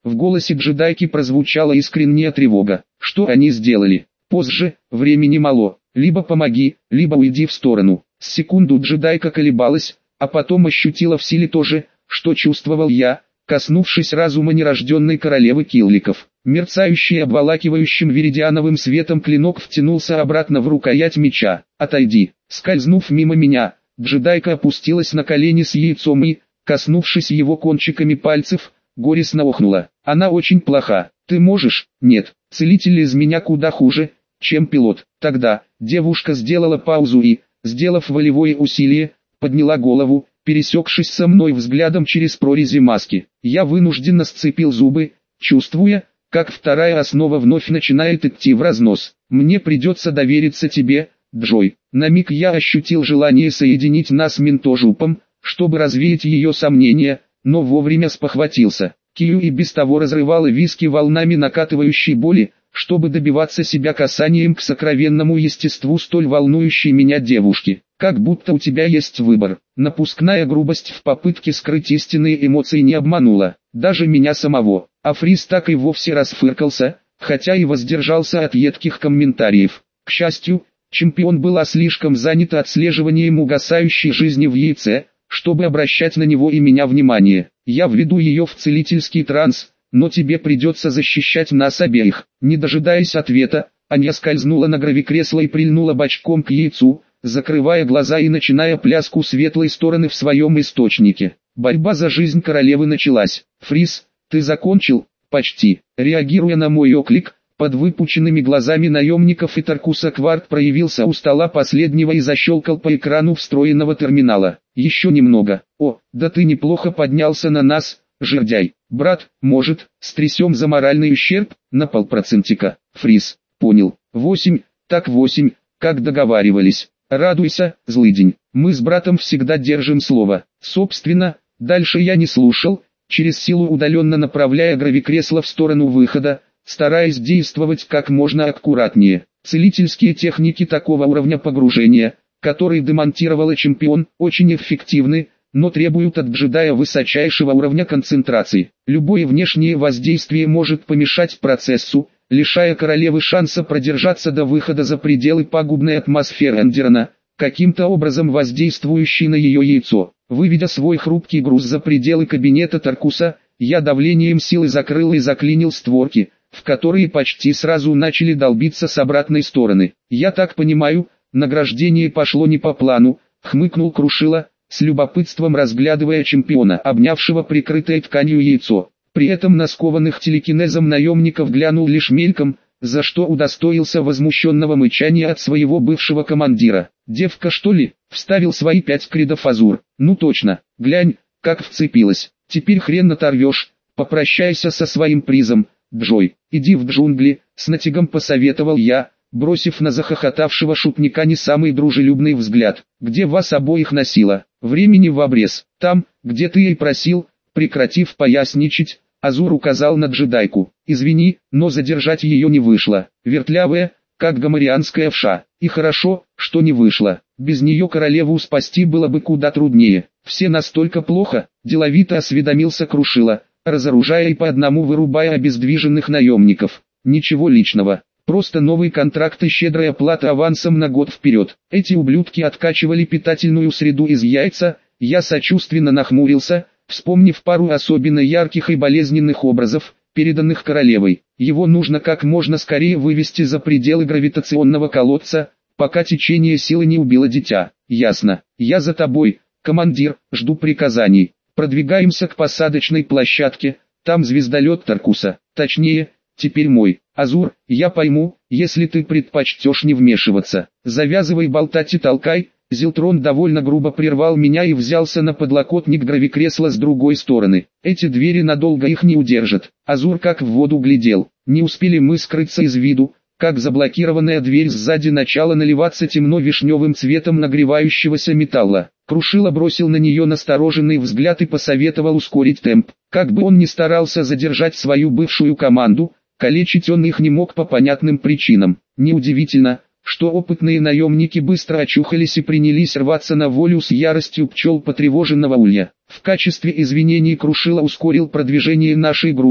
В голосе джедайки прозвучала искренняя тревога. Что они сделали? Позже, времени мало. Либо помоги, либо уйди в сторону. С секунду джедайка колебалась, а потом ощутила в силе то же, что чувствовал я, коснувшись разума нерожденной королевы Килликов. Мерцающий обволакивающим веридиановым светом клинок втянулся обратно в рукоять меча. «Отойди!» Скользнув мимо меня, джедайка опустилась на колени с яйцом и, коснувшись его кончиками пальцев, горестно охнула. «Она очень плоха. Ты можешь?» «Нет. Целитель из меня куда хуже, чем пилот». Тогда девушка сделала паузу и, сделав волевое усилие, подняла голову, пересекшись со мной взглядом через прорези маски. Я вынужденно сцепил зубы, чувствуя, как вторая основа вновь начинает идти в разнос. «Мне придется довериться тебе, Джой». На миг я ощутил желание соединить нас ментожупом, чтобы развеять ее сомнения, но вовремя спохватился. Кию и без того разрывала виски волнами накатывающей боли, чтобы добиваться себя касанием к сокровенному естеству столь волнующей меня девушки. Как будто у тебя есть выбор. Напускная грубость в попытке скрыть истинные эмоции не обманула, даже меня самого. А Фриз так и вовсе расфыркался, хотя и воздержался от едких комментариев. К счастью, чемпион была слишком занята отслеживанием угасающей жизни в яйце, чтобы обращать на него и меня внимание. Я введу ее в целительский транс, но тебе придется защищать нас обеих. Не дожидаясь ответа, Аня скользнула на гравикресло и прильнула бочком к яйцу, закрывая глаза и начиная пляску светлой стороны в своем источнике. Борьба за жизнь королевы началась. «Фриз, ты закончил?» «Почти». Реагируя на мой оклик, под выпученными глазами наемников и Таркуса Кварт проявился у стола последнего и защелкал по экрану встроенного терминала. «Еще немного». «О, да ты неплохо поднялся на нас, жердяй. Брат, может, стрясем за моральный ущерб, на 0,5%. Фриз, понял. 8, так 8, как договаривались. Радуйся, злыдень. Мы с братом всегда держим слово». Собственно, дальше я не слушал, через силу удаленно направляя гравикресло в сторону выхода, стараясь действовать как можно аккуратнее. Целительские техники такого уровня погружения, которые демонтировала чемпион, очень эффективны, но требуют от джедая высочайшего уровня концентрации. Любое внешнее воздействие может помешать процессу, лишая королевы шанса продержаться до выхода за пределы пагубной атмосферы Эндерона, каким-то образом воздействующей на ее яйцо. Выведя свой хрупкий груз за пределы кабинета Таркуса, я давлением силы закрыл и заклинил створки, в которые почти сразу начали долбиться с обратной стороны. «Я так понимаю, награждение пошло не по плану», — хмыкнул Крушила, с любопытством разглядывая чемпиона, обнявшего прикрытое тканью яйцо. При этом на скованных телекинезом наемников глянул лишь мельком, за что удостоился возмущенного мычания от своего бывшего командира. «Девка что ли?» — вставил свои 5 кридов Азур. «Ну точно, глянь, как вцепилась. Теперь хрен оторвешь, попрощайся со своим призом, Джой. Иди в джунгли», — с натягом посоветовал я, бросив на захохотавшего шутника не самый дружелюбный взгляд. «Где вас обоих носило? Времени в обрез. Там, где ты и просил», — прекратив поясничать, Азур указал на джедайку. «Извини, но задержать ее не вышло. Вертлявая, как гоморианская вша. И хорошо, что не вышло. Без нее королеву спасти было бы куда труднее». «Все настолько плохо?» – деловито осведомился Крушила, разоружая и по одному вырубая обездвиженных наемников. «Ничего личного. Просто новый контракт и щедрая плата авансом на год вперед. Эти ублюдки откачивали питательную среду из яйца». Я сочувственно нахмурился, вспомнив пару особенно ярких и болезненных образов, переданных королевой. Его нужно как можно скорее вывести за пределы гравитационного колодца, пока течение силы не убило дитя. «Ясно. Я за тобой, командир, жду приказаний. Продвигаемся к посадочной площадке, там звездолет Таркуса. Точнее, теперь мой. Азур, я пойму, если ты предпочтешь не вмешиваться. Завязывай болтать и толкай». Зилтрон довольно грубо прервал меня и взялся на подлокотник гравикресла с другой стороны. «Эти двери надолго их не удержат». Азур как в воду глядел. Не успели мы скрыться из виду, как заблокированная дверь сзади начала наливаться темно-вишневым цветом нагревающегося металла. Крушила бросил на нее настороженный взгляд и посоветовал ускорить темп. Как бы он ни старался задержать свою бывшую команду, калечить он их не мог по понятным причинам. Неудивительно, что опытные наемники быстро очухались и принялись рваться на волю с яростью пчел потревоженного улья. В качестве извинений Крушила ускорил продвижение нашей группы,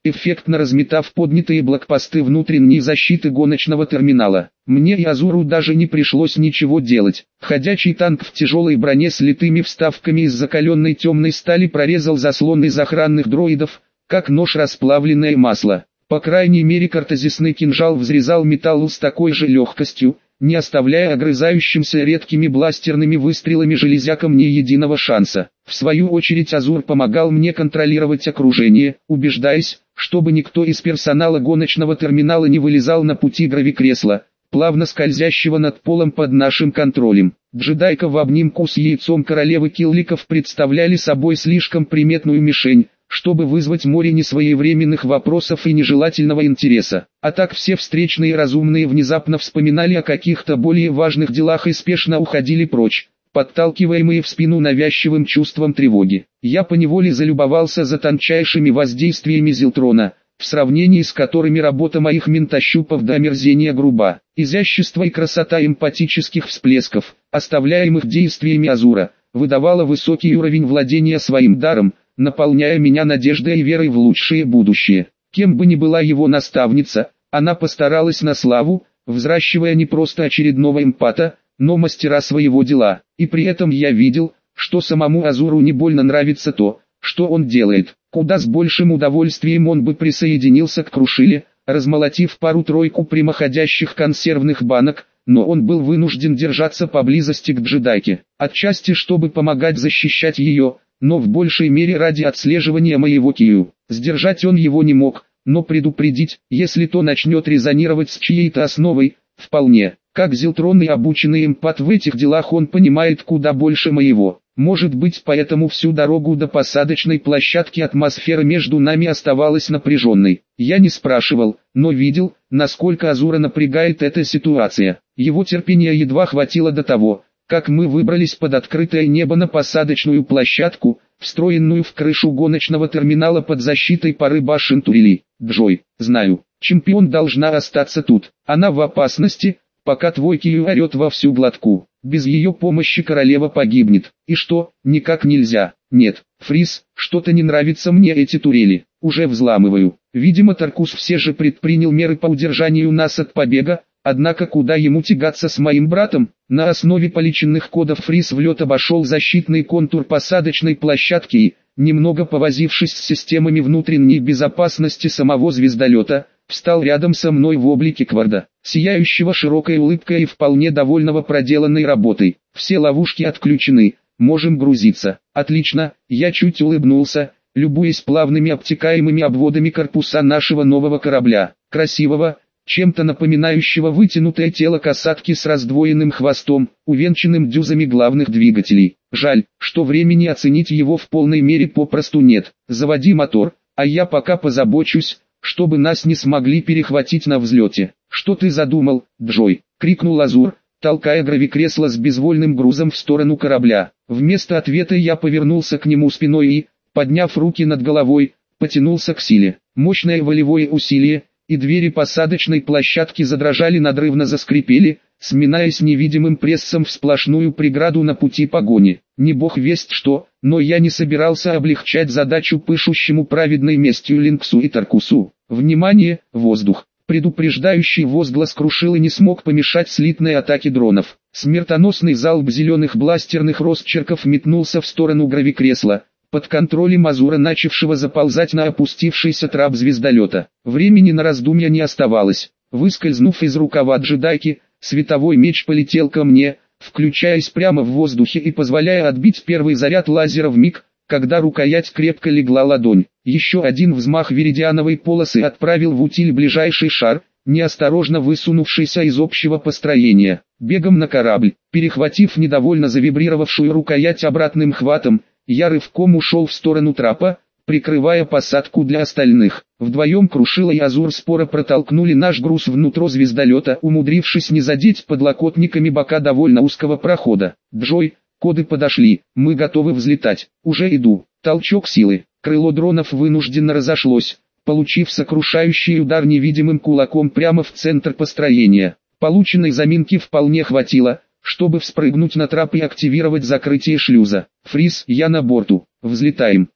эффектно разметав поднятые блокпосты внутренней защиты гоночного терминала. Мне и Азуру даже не пришлось ничего делать. Ходячий танк в тяжелой броне с литыми вставками из закаленной темной стали прорезал заслон из охранных дроидов, как нож расплавленное масло. По крайней мере картезисный кинжал взрезал металл с такой же легкостью, не оставляя огрызающимся редкими бластерными выстрелами железякам ни единого шанса. В свою очередь Азур помогал мне контролировать окружение, убеждаясь, чтобы никто из персонала гоночного терминала не вылезал на пути гравикресла, плавно скользящего над полом под нашим контролем. Джедайка в обнимку с яйцом королевы Килликов представляли собой слишком приметную мишень, чтобы вызвать море несвоевременных вопросов и нежелательного интереса. А так все встречные разумные внезапно вспоминали о каких-то более важных делах и спешно уходили прочь, подталкиваемые в спину навязчивым чувством тревоги. Я поневоле залюбовался за тончайшими воздействиями Зилтрона, в сравнении с которыми работа моих ментощупов до омерзения груба. Изящество и красота эмпатических всплесков, оставляемых действиями Азура, выдавала высокий уровень владения своим даром, наполняя меня надеждой и верой в лучшее будущее. Кем бы ни была его наставница, она постаралась на славу, взращивая не просто очередного эмпата, но мастера своего дела. И при этом я видел, что самому Азуру не больно нравится то, что он делает. Куда с большим удовольствием он бы присоединился к Крушиле, размолотив пару-тройку прямоходящих консервных банок, но он был вынужден держаться поблизости к Джедайке. Отчасти чтобы помогать защищать ее, но в большей мере ради отслеживания моего Кию. Сдержать он его не мог, но предупредить, если то начнет резонировать с чьей-то основой, вполне. Как Зилтрон и обученный эмпат в этих делах он понимает куда больше моего. Может быть, поэтому всю дорогу до посадочной площадки атмосфера между нами оставалась напряженной. Я не спрашивал, но видел, насколько Азура напрягает эта ситуация. Его терпения едва хватило до того, как мы выбрались под открытое небо на посадочную площадку, встроенную в крышу гоночного терминала под защитой пары башен турелей. Джой, знаю, чемпион должна остаться тут. Она в опасности, пока твой Кию орет во всю глотку. Без ее помощи королева погибнет. И что, никак нельзя? Нет, Фрис, что-то не нравится мне эти турели. Уже взламываю. Видимо, Таркус все же предпринял меры по удержанию нас от побега. Однако куда ему тягаться с моим братом? На основе поличенных кодов Фрис в лед обошел защитный контур посадочной площадки и, немного повозившись с системами внутренней безопасности самого звездолета, встал рядом со мной в облике Кварда, сияющего широкой улыбкой и вполне довольного проделанной работой. Все ловушки отключены, можем грузиться. Отлично, я чуть улыбнулся, любуясь плавными обтекаемыми обводами корпуса нашего нового корабля, красивого, чем-то напоминающего вытянутое тело касатки с раздвоенным хвостом, увенчанным дюзами главных двигателей. Жаль, что времени оценить его в полной мере попросту нет. Заводи мотор, а я пока позабочусь, чтобы нас не смогли перехватить на взлете. Что ты задумал, Джой? Крикнул Азур, толкая гравикресло с безвольным грузом в сторону корабля. Вместо ответа я повернулся к нему спиной и, подняв руки над головой, потянулся к силе. Мощное волевое усилие, и двери посадочной площадки задрожали, надрывно заскрипели, сминаясь невидимым прессом в сплошную преграду на пути погони. Не бог весть что, но я не собирался облегчать задачу пышущему праведной местью Линксу и Таркусу. Внимание, воздух! Предупреждающий возглас Крушилы не смог помешать слитной атаке дронов. Смертоносный залп зеленых бластерных росчерков метнулся в сторону гравикресла, под контролем Азура, начавшего заползать на опустившийся трап звездолета. Времени на раздумья не оставалось. Выскользнув из рукава Джедайки, световой меч полетел ко мне, включаясь прямо в воздухе и позволяя отбить первый заряд лазера в миг, когда рукоять крепко легла ладонь. Еще один взмах виридиановой полосы отправил в утиль ближайший шар, неосторожно высунувшийся из общего построения. Бегом на корабль, перехватив недовольно завибрировавшую рукоять обратным хватом, я рывком ушел в сторону трапа, прикрывая посадку для остальных. Вдвоем Крушила и Азур споро протолкнули наш груз внутрь звездолета, умудрившись не задеть подлокотниками бока довольно узкого прохода. Джой, коды подошли, мы готовы взлетать. Уже иду. Толчок силы. Крыло дронов вынужденно разошлось, получив сокрушающий удар невидимым кулаком прямо в центр построения. Полученной заминки вполне хватило, чтобы вспрыгнуть на трап и активировать закрытие шлюза. Фрис, я на борту. Взлетаем.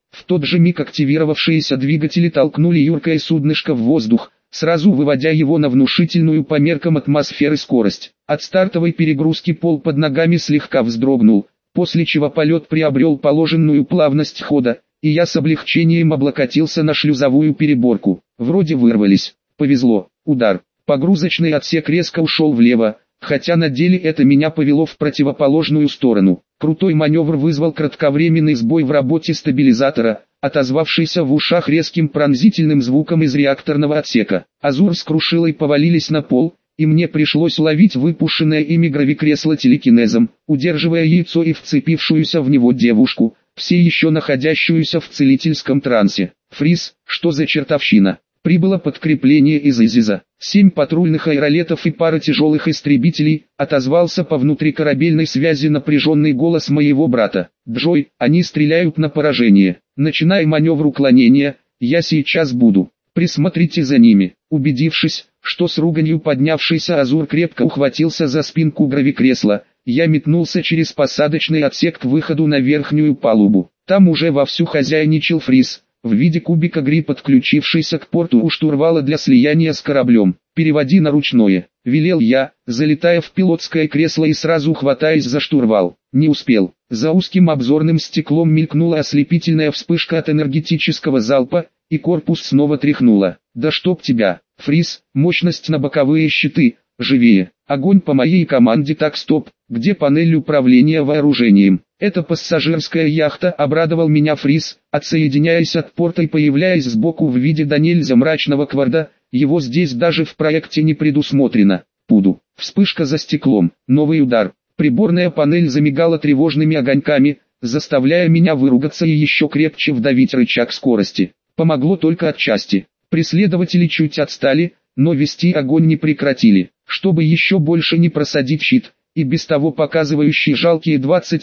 В тот же миг активировавшиеся двигатели толкнули юркое суднышко в воздух, сразу выводя его на внушительную по меркам атмосферы скорость. От стартовой перегрузки пол под ногами слегка вздрогнул, после чего полет приобрел положенную плавность хода, и я с облегчением облокотился на шлюзовую переборку. Вроде вырвались. Повезло. Удар. Погрузочный отсек резко ушел влево, хотя на деле это меня повело в противоположную сторону. Крутой маневр вызвал кратковременный сбой в работе стабилизатора, отозвавшийся в ушах резким пронзительным звуком из реакторного отсека. Азур с Крушилой повалились на пол, и мне пришлось ловить выпущенное ими гравикресло телекинезом, удерживая яйцо и вцепившуюся в него девушку, все еще находящуюся в целительском трансе. «Фриз, что за чертовщина?» Прибыло подкрепление из Изиза. 7 патрульных аэролетов и пара тяжелых истребителей, отозвался по внутрикорабельной связи напряженный голос моего брата. «Джой, они стреляют на поражение. Начинай маневр уклонения, я сейчас буду. Присмотрите за ними». Убедившись, что с руганью поднявшийся Азур крепко ухватился за спинку гравикресла, я метнулся через посадочный отсек к выходу на верхнюю палубу. Там уже вовсю хозяйничал Фриз, в виде кубика Гри, подключившийся к порту у штурвала для слияния с кораблем. «Переводи на ручное», — велел я, залетая в пилотское кресло и сразу хватаясь за штурвал. Не успел. За узким обзорным стеклом мелькнула ослепительная вспышка от энергетического залпа, и корпус снова тряхнуло. «Да чтоб тебя, Фриз, мощность на боковые щиты, живее, огонь по моей команде». Так, стоп, где панель управления вооружением? «Это пассажирская яхта», — обрадовал меня Фриз, отсоединяясь от порта и появляясь сбоку в виде до нельзя мрачного кварда. Его здесь даже в проекте не предусмотрено. Пуду. Вспышка за стеклом, новый удар. Приборная панель замигала тревожными огоньками, заставляя меня выругаться и еще крепче вдавить рычаг скорости. Помогло только отчасти. Преследователи чуть отстали, но вести огонь не прекратили. Чтобы еще больше не просадить щит, и без того показывающий жалкие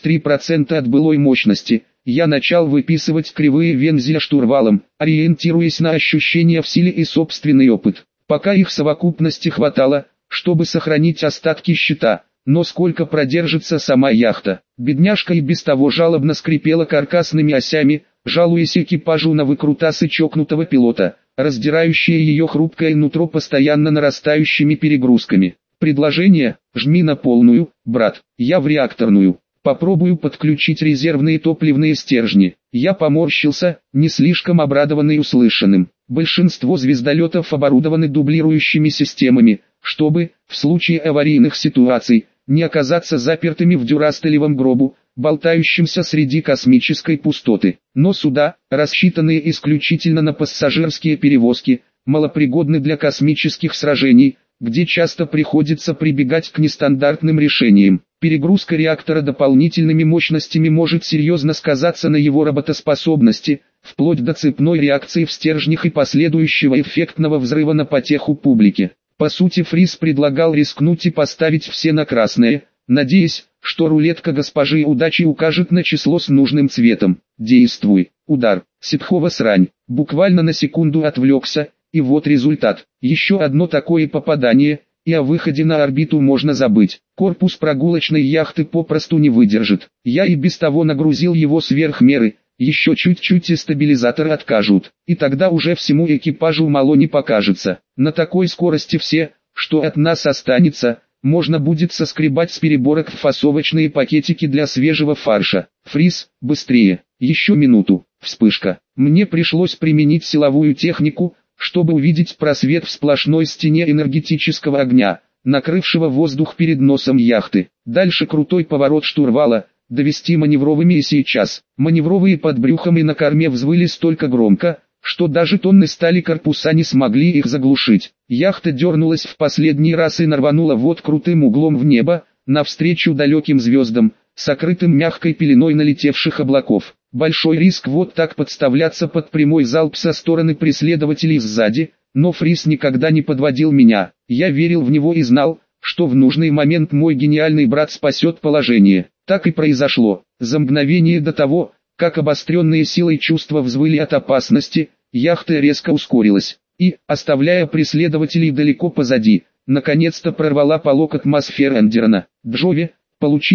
23% от былой мощности, я начал выписывать кривые вензеля штурвалом, ориентируясь на ощущения в силе и собственный опыт. Пока их совокупности хватало, чтобы сохранить остатки щита, но сколько продержится сама яхта. Бедняжка и без того жалобно скрипела каркасными осями, жалуясь экипажу на выкрутасы чокнутого пилота, раздирающее ее хрупкое нутро постоянно нарастающими перегрузками. «Предложение, жми на полную, брат, я в реакторную. Попробую подключить резервные топливные стержни». Я поморщился, не слишком обрадованный услышанным. Большинство звездолетов оборудованы дублирующими системами, чтобы, в случае аварийных ситуаций, не оказаться запертыми в дюрастелевом гробу, болтающемся среди космической пустоты. Но суда, рассчитанные исключительно на пассажирские перевозки, малопригодны для космических сражений, где часто приходится прибегать к нестандартным решениям. Перегрузка реактора дополнительными мощностями может серьезно сказаться на его работоспособности, вплоть до цепной реакции в стержнях и последующего эффектного взрыва на потеху публике. По сути, Фриз предлагал рискнуть и поставить все на красное, надеясь, что рулетка госпожи удачи укажет на число с нужным цветом. «Действуй». Удар. Ситхова срань. Буквально на секунду отвлекся, и вот результат. Еще одно такое попадание, и о выходе на орбиту можно забыть. Корпус прогулочной яхты попросту не выдержит. Я и без того нагрузил его сверх меры, еще чуть-чуть и стабилизаторы откажут. И тогда уже всему экипажу мало не покажется. На такой скорости все, что от нас останется, можно будет соскребать с переборок в фасовочные пакетики для свежего фарша. Фриз, быстрее. Еще минуту. Вспышка. Мне пришлось применить силовую технику, чтобы увидеть просвет в сплошной стене энергетического огня, накрывшего воздух перед носом яхты. Дальше крутой поворот штурвала, довести маневровыми, и сейчас. Маневровые под брюхом и на корме взвыли столько громко, что даже тонны стали корпуса не смогли их заглушить. Яхта дернулась в последний раз и нарванула вот крутым углом в небо, навстречу далеким звездам, сокрытым мягкой пеленой налетевших облаков. Большой риск вот так подставляться под прямой залп со стороны преследователей сзади, но Фриз никогда не подводил меня. Я верил в него и знал, что в нужный момент мой гениальный брат спасет положение. Так и произошло. За мгновение до того, как обостренные силой чувства взвыли от опасности, яхта резко ускорилась, и, оставляя преследователей далеко позади, наконец-то прорвала полог атмосферы Андерона. «Джови, получилось!»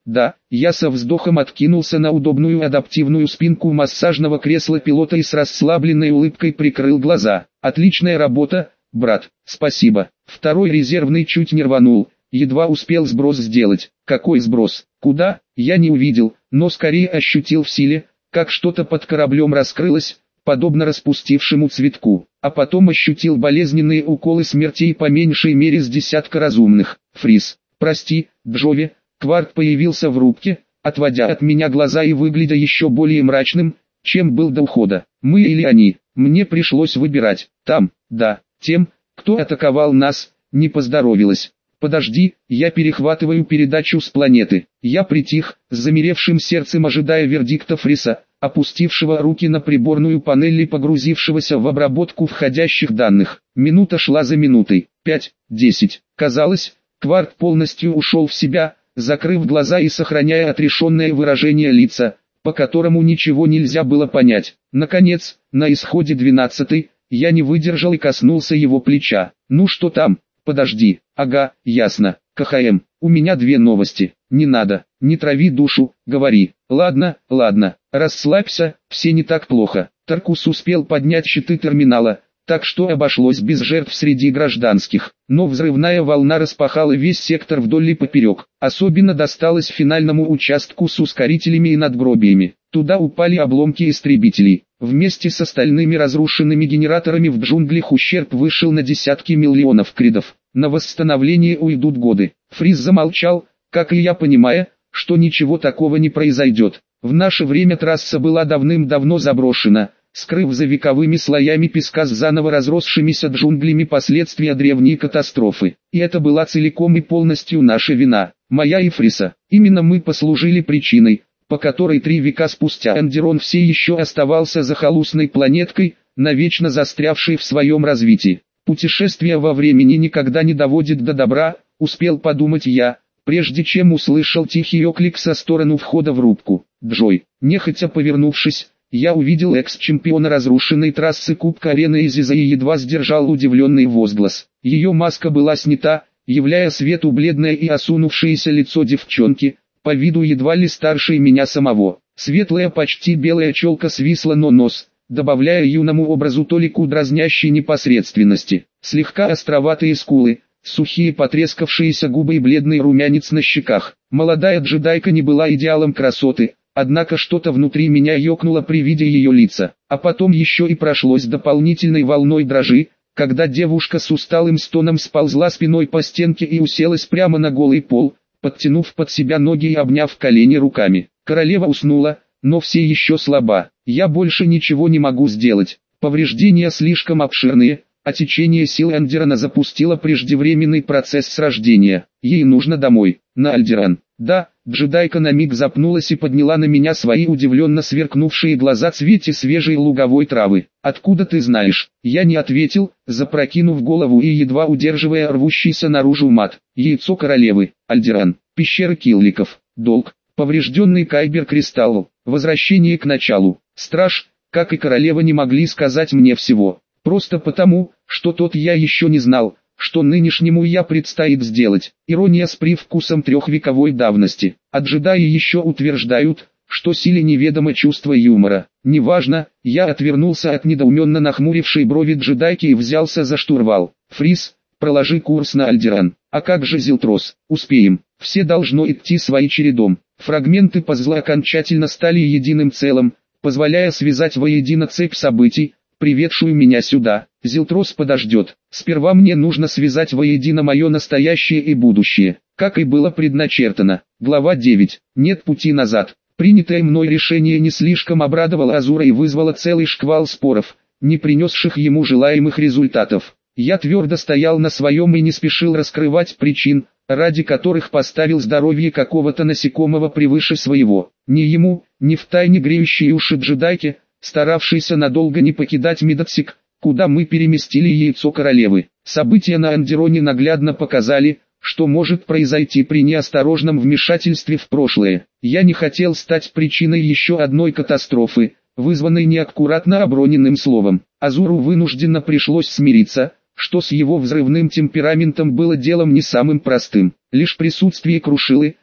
Да, я со вздохом откинулся на удобную адаптивную спинку массажного кресла пилота и с расслабленной улыбкой прикрыл глаза. Отличная работа, брат, спасибо. Второй резервный чуть не рванул, едва успел сброс сделать. Какой сброс? Куда? Я не увидел, но скорее ощутил в силе, как что-то под кораблем раскрылось, подобно распустившему цветку, а потом ощутил болезненные уколы смертей по меньшей мере с десятка разумных. Фриз, прости, Джови. Кварк появился в рубке, отводя от меня глаза и выглядя еще более мрачным, чем был до ухода. Мы или они, мне пришлось выбирать. Там, да, тем, кто атаковал нас, не поздоровилось. Подожди, я перехватываю передачу с планеты. Я притих, с замеревшим сердцем ожидая вердикта Фриса, опустившего руки на приборную панель и погрузившегося в обработку входящих данных. Минута шла за минутой. 5, 10. Казалось, Кварк полностью ушел в себя, закрыв глаза и сохраняя отрешенное выражение лица, по которому ничего нельзя было понять. Наконец, на исходе 12-й, я не выдержал и коснулся его плеча. Ну что там? Подожди. Ага, ясно. КХМ, у меня две новости. Не надо, не трави душу, говори. Ладно, ладно, расслабься, все не так плохо. Таркус успел поднять щиты терминала, так что обошлось без жертв среди гражданских. Но взрывная волна распахала весь сектор вдоль и поперек. Особенно досталось финальному участку с ускорителями и надгробиями. Туда упали обломки истребителей. Вместе с остальными разрушенными генераторами в джунглях ущерб вышел на десятки миллионов кридов. На восстановление уйдут годы. Фриз замолчал, как и я, понимая, что ничего такого не произойдет. В наше время трасса была давным-давно заброшена, скрыв за вековыми слоями песка с заново разросшимися джунглями последствия древней катастрофы. И это была целиком и полностью наша вина, моя и Фриса. Именно мы послужили причиной, по которой 3 века спустя Андерон все еще оставался захолустной планеткой, навечно застрявшей в своем развитии. Путешествие во времени никогда не доводит до добра, успел подумать я, прежде чем услышал тихий оклик со стороны входа в рубку. Джой, нехотя повернувшись, я увидел экс-чемпиона разрушенной трассы Кубка Арены Изиза и едва сдержал удивленный возглас. Ее маска была снята, являя свету бледное и осунувшееся лицо девчонки, по виду едва ли старшей меня самого. Светлая почти белая челка свисла на нос, добавляя юному образу толику дразнящей непосредственности. Слегка островатые скулы, сухие потрескавшиеся губы и бледный румянец на щеках. Молодая джедайка не была идеалом красоты, однако что-то внутри меня ёкнуло при виде ее лица. А потом еще и прошлось дополнительной волной дрожи, когда девушка с усталым стоном сползла спиной по стенке и уселась прямо на голый пол, подтянув под себя ноги и обняв колени руками. Королева уснула, но все еще слаба. Я больше ничего не могу сделать. Повреждения слишком обширные, а течение сил Андерона запустило преждевременный процесс срождения. Ей нужно домой, на Альдеран. Да, джедайка на миг запнулась и подняла на меня свои удивленно сверкнувшие глаза в цвете свежей луговой травы. «Откуда ты знаешь?» Я не ответил, запрокинув голову и едва удерживая рвущийся наружу мат. Яйцо королевы, Альдеран, пещера килликов, долг, поврежденный кайбер-кристалл, возвращение к началу. Страж, как и королева, не могли сказать мне всего. Просто потому, что тот я еще не знал, что нынешнему я предстоит сделать. Ирония с привкусом трехвековой давности. А джедаи еще утверждают, что силе неведомо чувство юмора. Неважно, я отвернулся от недоуменно нахмурившей брови джедайки и взялся за штурвал. Фриз, проложи курс на Альдеран. А как же Зилтрос? Успеем. Все должно идти своим чередом. Фрагменты пазла окончательно стали единым целым, позволяя связать воедино цепь событий, приведшую меня сюда. Зилтрос подождет. Сперва мне нужно связать воедино мое настоящее и будущее, как и было предначертано. Глава 9. Нет пути назад. Принятое мной решение не слишком обрадовало Азура и вызвало целый шквал споров, не принесших ему желаемых результатов. Я твердо стоял на своем и не спешил раскрывать причин, ради которых поставил здоровье какого-то насекомого превыше своего. Ни ему, ни втайне греющей уши джедайке, старавшийся надолго не покидать медотсек, куда мы переместили яйцо королевы. События на Андероне наглядно показали, что может произойти при неосторожном вмешательстве в прошлое. Я не хотел стать причиной еще одной катастрофы, вызванной неаккуратно оброненным словом. Азуру вынужденно пришлось смириться, что с его взрывным темпераментом было делом не самым простым. Лишь присутствие Крушилы,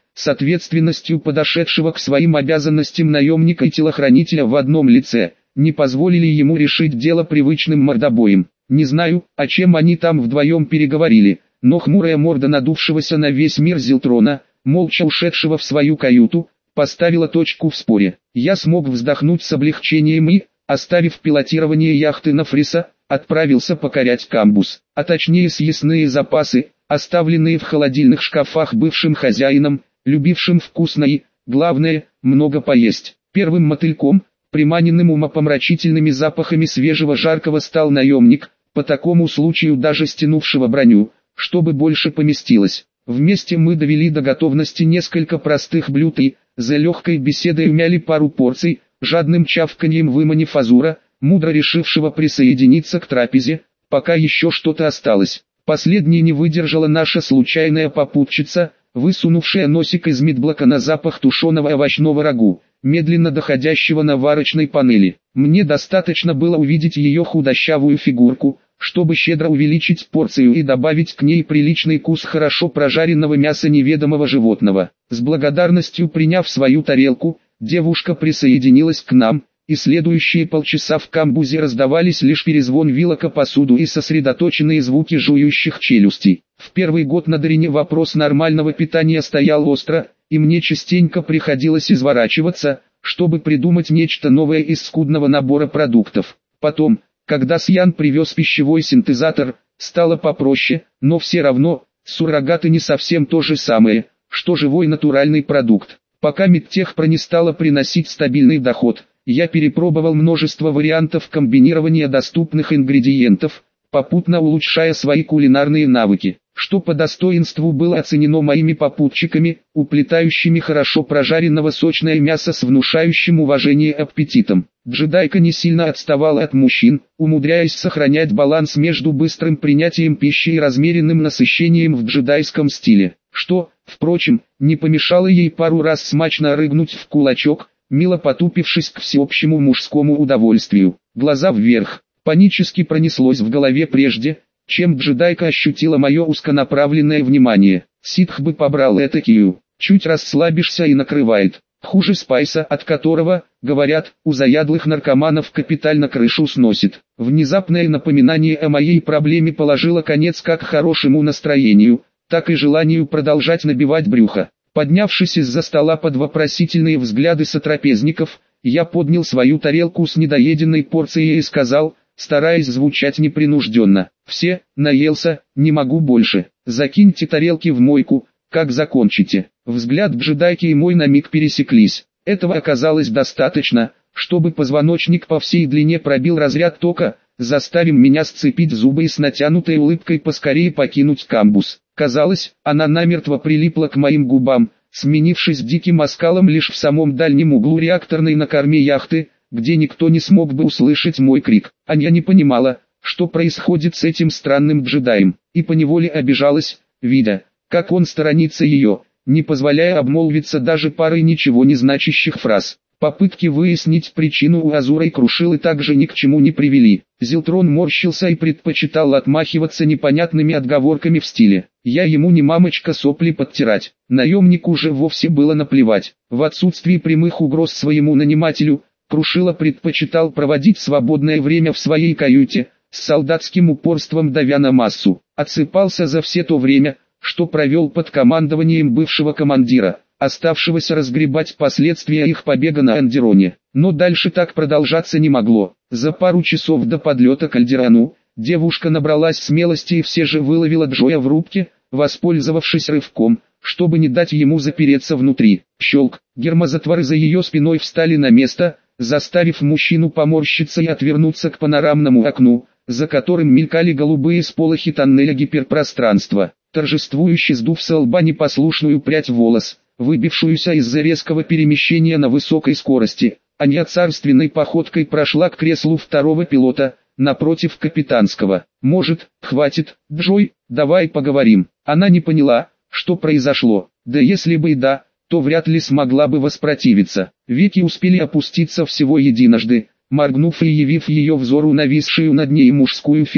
с ответственностью подошедшего к своим обязанностям наемника и телохранителя в одном лице, не позволили ему решить дело привычным мордобоем. Не знаю, о чем они там вдвоем переговорили, но хмурая морда надувшегося на весь мир Зилтрона, молча ушедшего в свою каюту, поставила точку в споре. Я смог вздохнуть с облегчением и, оставив пилотирование яхты на Фриса, отправился покорять камбуз, а точнее съестные запасы, оставленные в холодильных шкафах бывшим хозяином, любившим вкусно и, главное, много поесть. Первым мотыльком, приманенным умопомрачительными запахами свежего жаркого, стал наемник, по такому случаю даже стянувшего броню, чтобы больше поместилось. Вместе мы довели до готовности несколько простых блюд и, за легкой беседой умяли пару порций, жадным чавканьем выманив Азура, мудро решившего присоединиться к трапезе, пока еще что-то осталось. Последней не выдержала наша случайная попутчица, высунувшая носик из медблока на запах тушеного овощного рагу, медленно доходящего на варочной панели. Мне достаточно было увидеть ее худощавую фигурку, чтобы щедро увеличить порцию и добавить к ней приличный кус хорошо прожаренного мяса неведомого животного. С благодарностью приняв свою тарелку, девушка присоединилась к нам, и следующие полчаса в камбузе раздавались лишь перезвон вилок о посуду и сосредоточенные звуки жующих челюстей. В первый год на Дарине вопрос нормального питания стоял остро, и мне частенько приходилось изворачиваться, чтобы придумать нечто новое из скудного набора продуктов. Потом, когда Сьян привез пищевой синтезатор, стало попроще, но все равно, суррогаты не совсем то же самое, что живой натуральный продукт. Пока медтехпро не стало приносить стабильный доход, я перепробовал множество вариантов комбинирования доступных ингредиентов, попутно улучшая свои кулинарные навыки, что по достоинству было оценено моими попутчиками, уплетающими хорошо прожаренного сочное мясо с внушающим уважение аппетитом. Джедайка не сильно отставала от мужчин, умудряясь сохранять баланс между быстрым принятием пищи и размеренным насыщением в джедайском стиле, что, впрочем, не помешало ей пару раз смачно рыгнуть в кулачок, мило потупившись к всеобщему мужскому удовольствию. Глаза вверх. Панически пронеслось в голове прежде, чем джедайка ощутила мое узконаправленное внимание. Ситх бы побрал этакию. Чуть расслабишься и накрывает. Хуже спайса, от которого, говорят, у заядлых наркоманов капитально крышу сносит. Внезапное напоминание о моей проблеме положило конец как хорошему настроению, так и желанию продолжать набивать брюхо. Поднявшись из-за стола под вопросительные взгляды сотрапезников, я поднял свою тарелку с недоеденной порцией и сказал, стараясь звучать непринужденно: «Все, наелся, не могу больше, закиньте тарелки в мойку, как закончите». Взгляд джедайки и мой на миг пересеклись. Этого оказалось достаточно, чтобы позвоночник по всей длине пробил разряд тока, заставив меня сцепить зубы и с натянутой улыбкой поскорее покинуть камбуз. Казалось, она намертво прилипла к моим губам, сменившись диким оскалом лишь в самом дальнем углу реакторной на корме яхты, где никто не смог бы услышать мой крик. Аня не понимала, что происходит с этим странным джедаем, и поневоле обижалась, видя, как он сторонится ее, не позволяя обмолвиться даже парой ничего не значащих фраз. Попытки выяснить причину у Азура и Крушилы также ни к чему не привели. Зилтрон морщился и предпочитал отмахиваться непонятными отговорками в стиле: «Я ему не мамочка сопли подтирать». Наемнику же вовсе было наплевать. В отсутствии прямых угроз своему нанимателю, Крушила предпочитал проводить свободное время в своей каюте, с солдатским упорством давя на массу. Отсыпался за все то время, что провел под командованием бывшего командира, оставшегося разгребать последствия их побега на Андероне. Но дальше так продолжаться не могло. За пару часов до подлета к Альдерану, девушка набралась смелости и все же выловила Джоя в рубке, воспользовавшись рывком, чтобы не дать ему запереться внутри. Щелк, гермозатворы за ее спиной встали на место, заставив мужчину поморщиться и отвернуться к панорамному окну, за которым мелькали голубые сполохи тоннеля гиперпространства. Торжествующе сдув со лба непослушную прядь волос, выбившуюся из-за резкого перемещения на высокой скорости, Аня царственной походкой прошла к креслу второго пилота, напротив капитанского. «Может, хватит, Джой, давай поговорим». Она не поняла, что произошло, да если бы и да, то вряд ли смогла бы воспротивиться. Веки успели опуститься всего единожды, моргнув и явив ее взору нависшую над ней мужскую фигуру.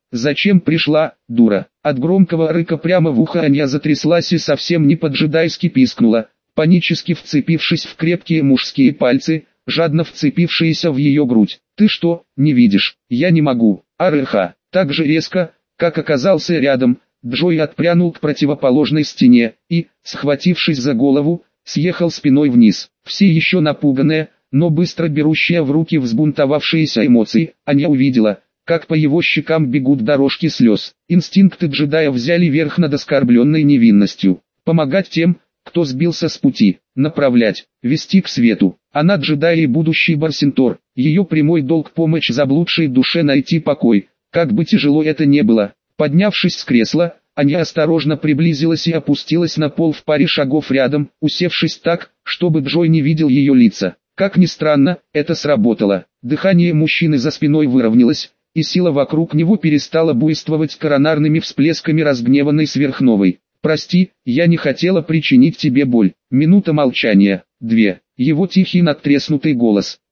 «Зачем пришла, дура?» От громкого рыка прямо в ухо Аня затряслась и совсем не по-джедайски пискнула, панически вцепившись в крепкие мужские пальцы, жадно вцепившиеся в ее грудь. «Ты что, не видишь? Я не могу!» Арыха. Так же резко, как оказался рядом, Джой отпрянул к противоположной стене и, схватившись за голову, съехал спиной вниз. Все еще напуганная, но быстро берущая в руки взбунтовавшиеся эмоции, Аня увидела, как по его щекам бегут дорожки слез. Инстинкты джедая взяли верх над оскорбленной невинностью. Помогать тем, кто сбился с пути, направлять, вести к свету. Она джедай и будущий Барсентор, ее прямой долг помочь заблудшей душе найти покой, как бы тяжело это не было. Поднявшись с кресла, Аня осторожно приблизилась и опустилась на пол в паре шагов рядом, усевшись так, чтобы Джой не видел ее лица. Как ни странно, это сработало. Дыхание мужчины за спиной выровнялось, и сила вокруг него перестала буйствовать коронарными всплесками разгневанной сверхновой. «Прости, я не хотела причинить тебе боль». Минута молчания. 2. Его тихий надтреснутый голос.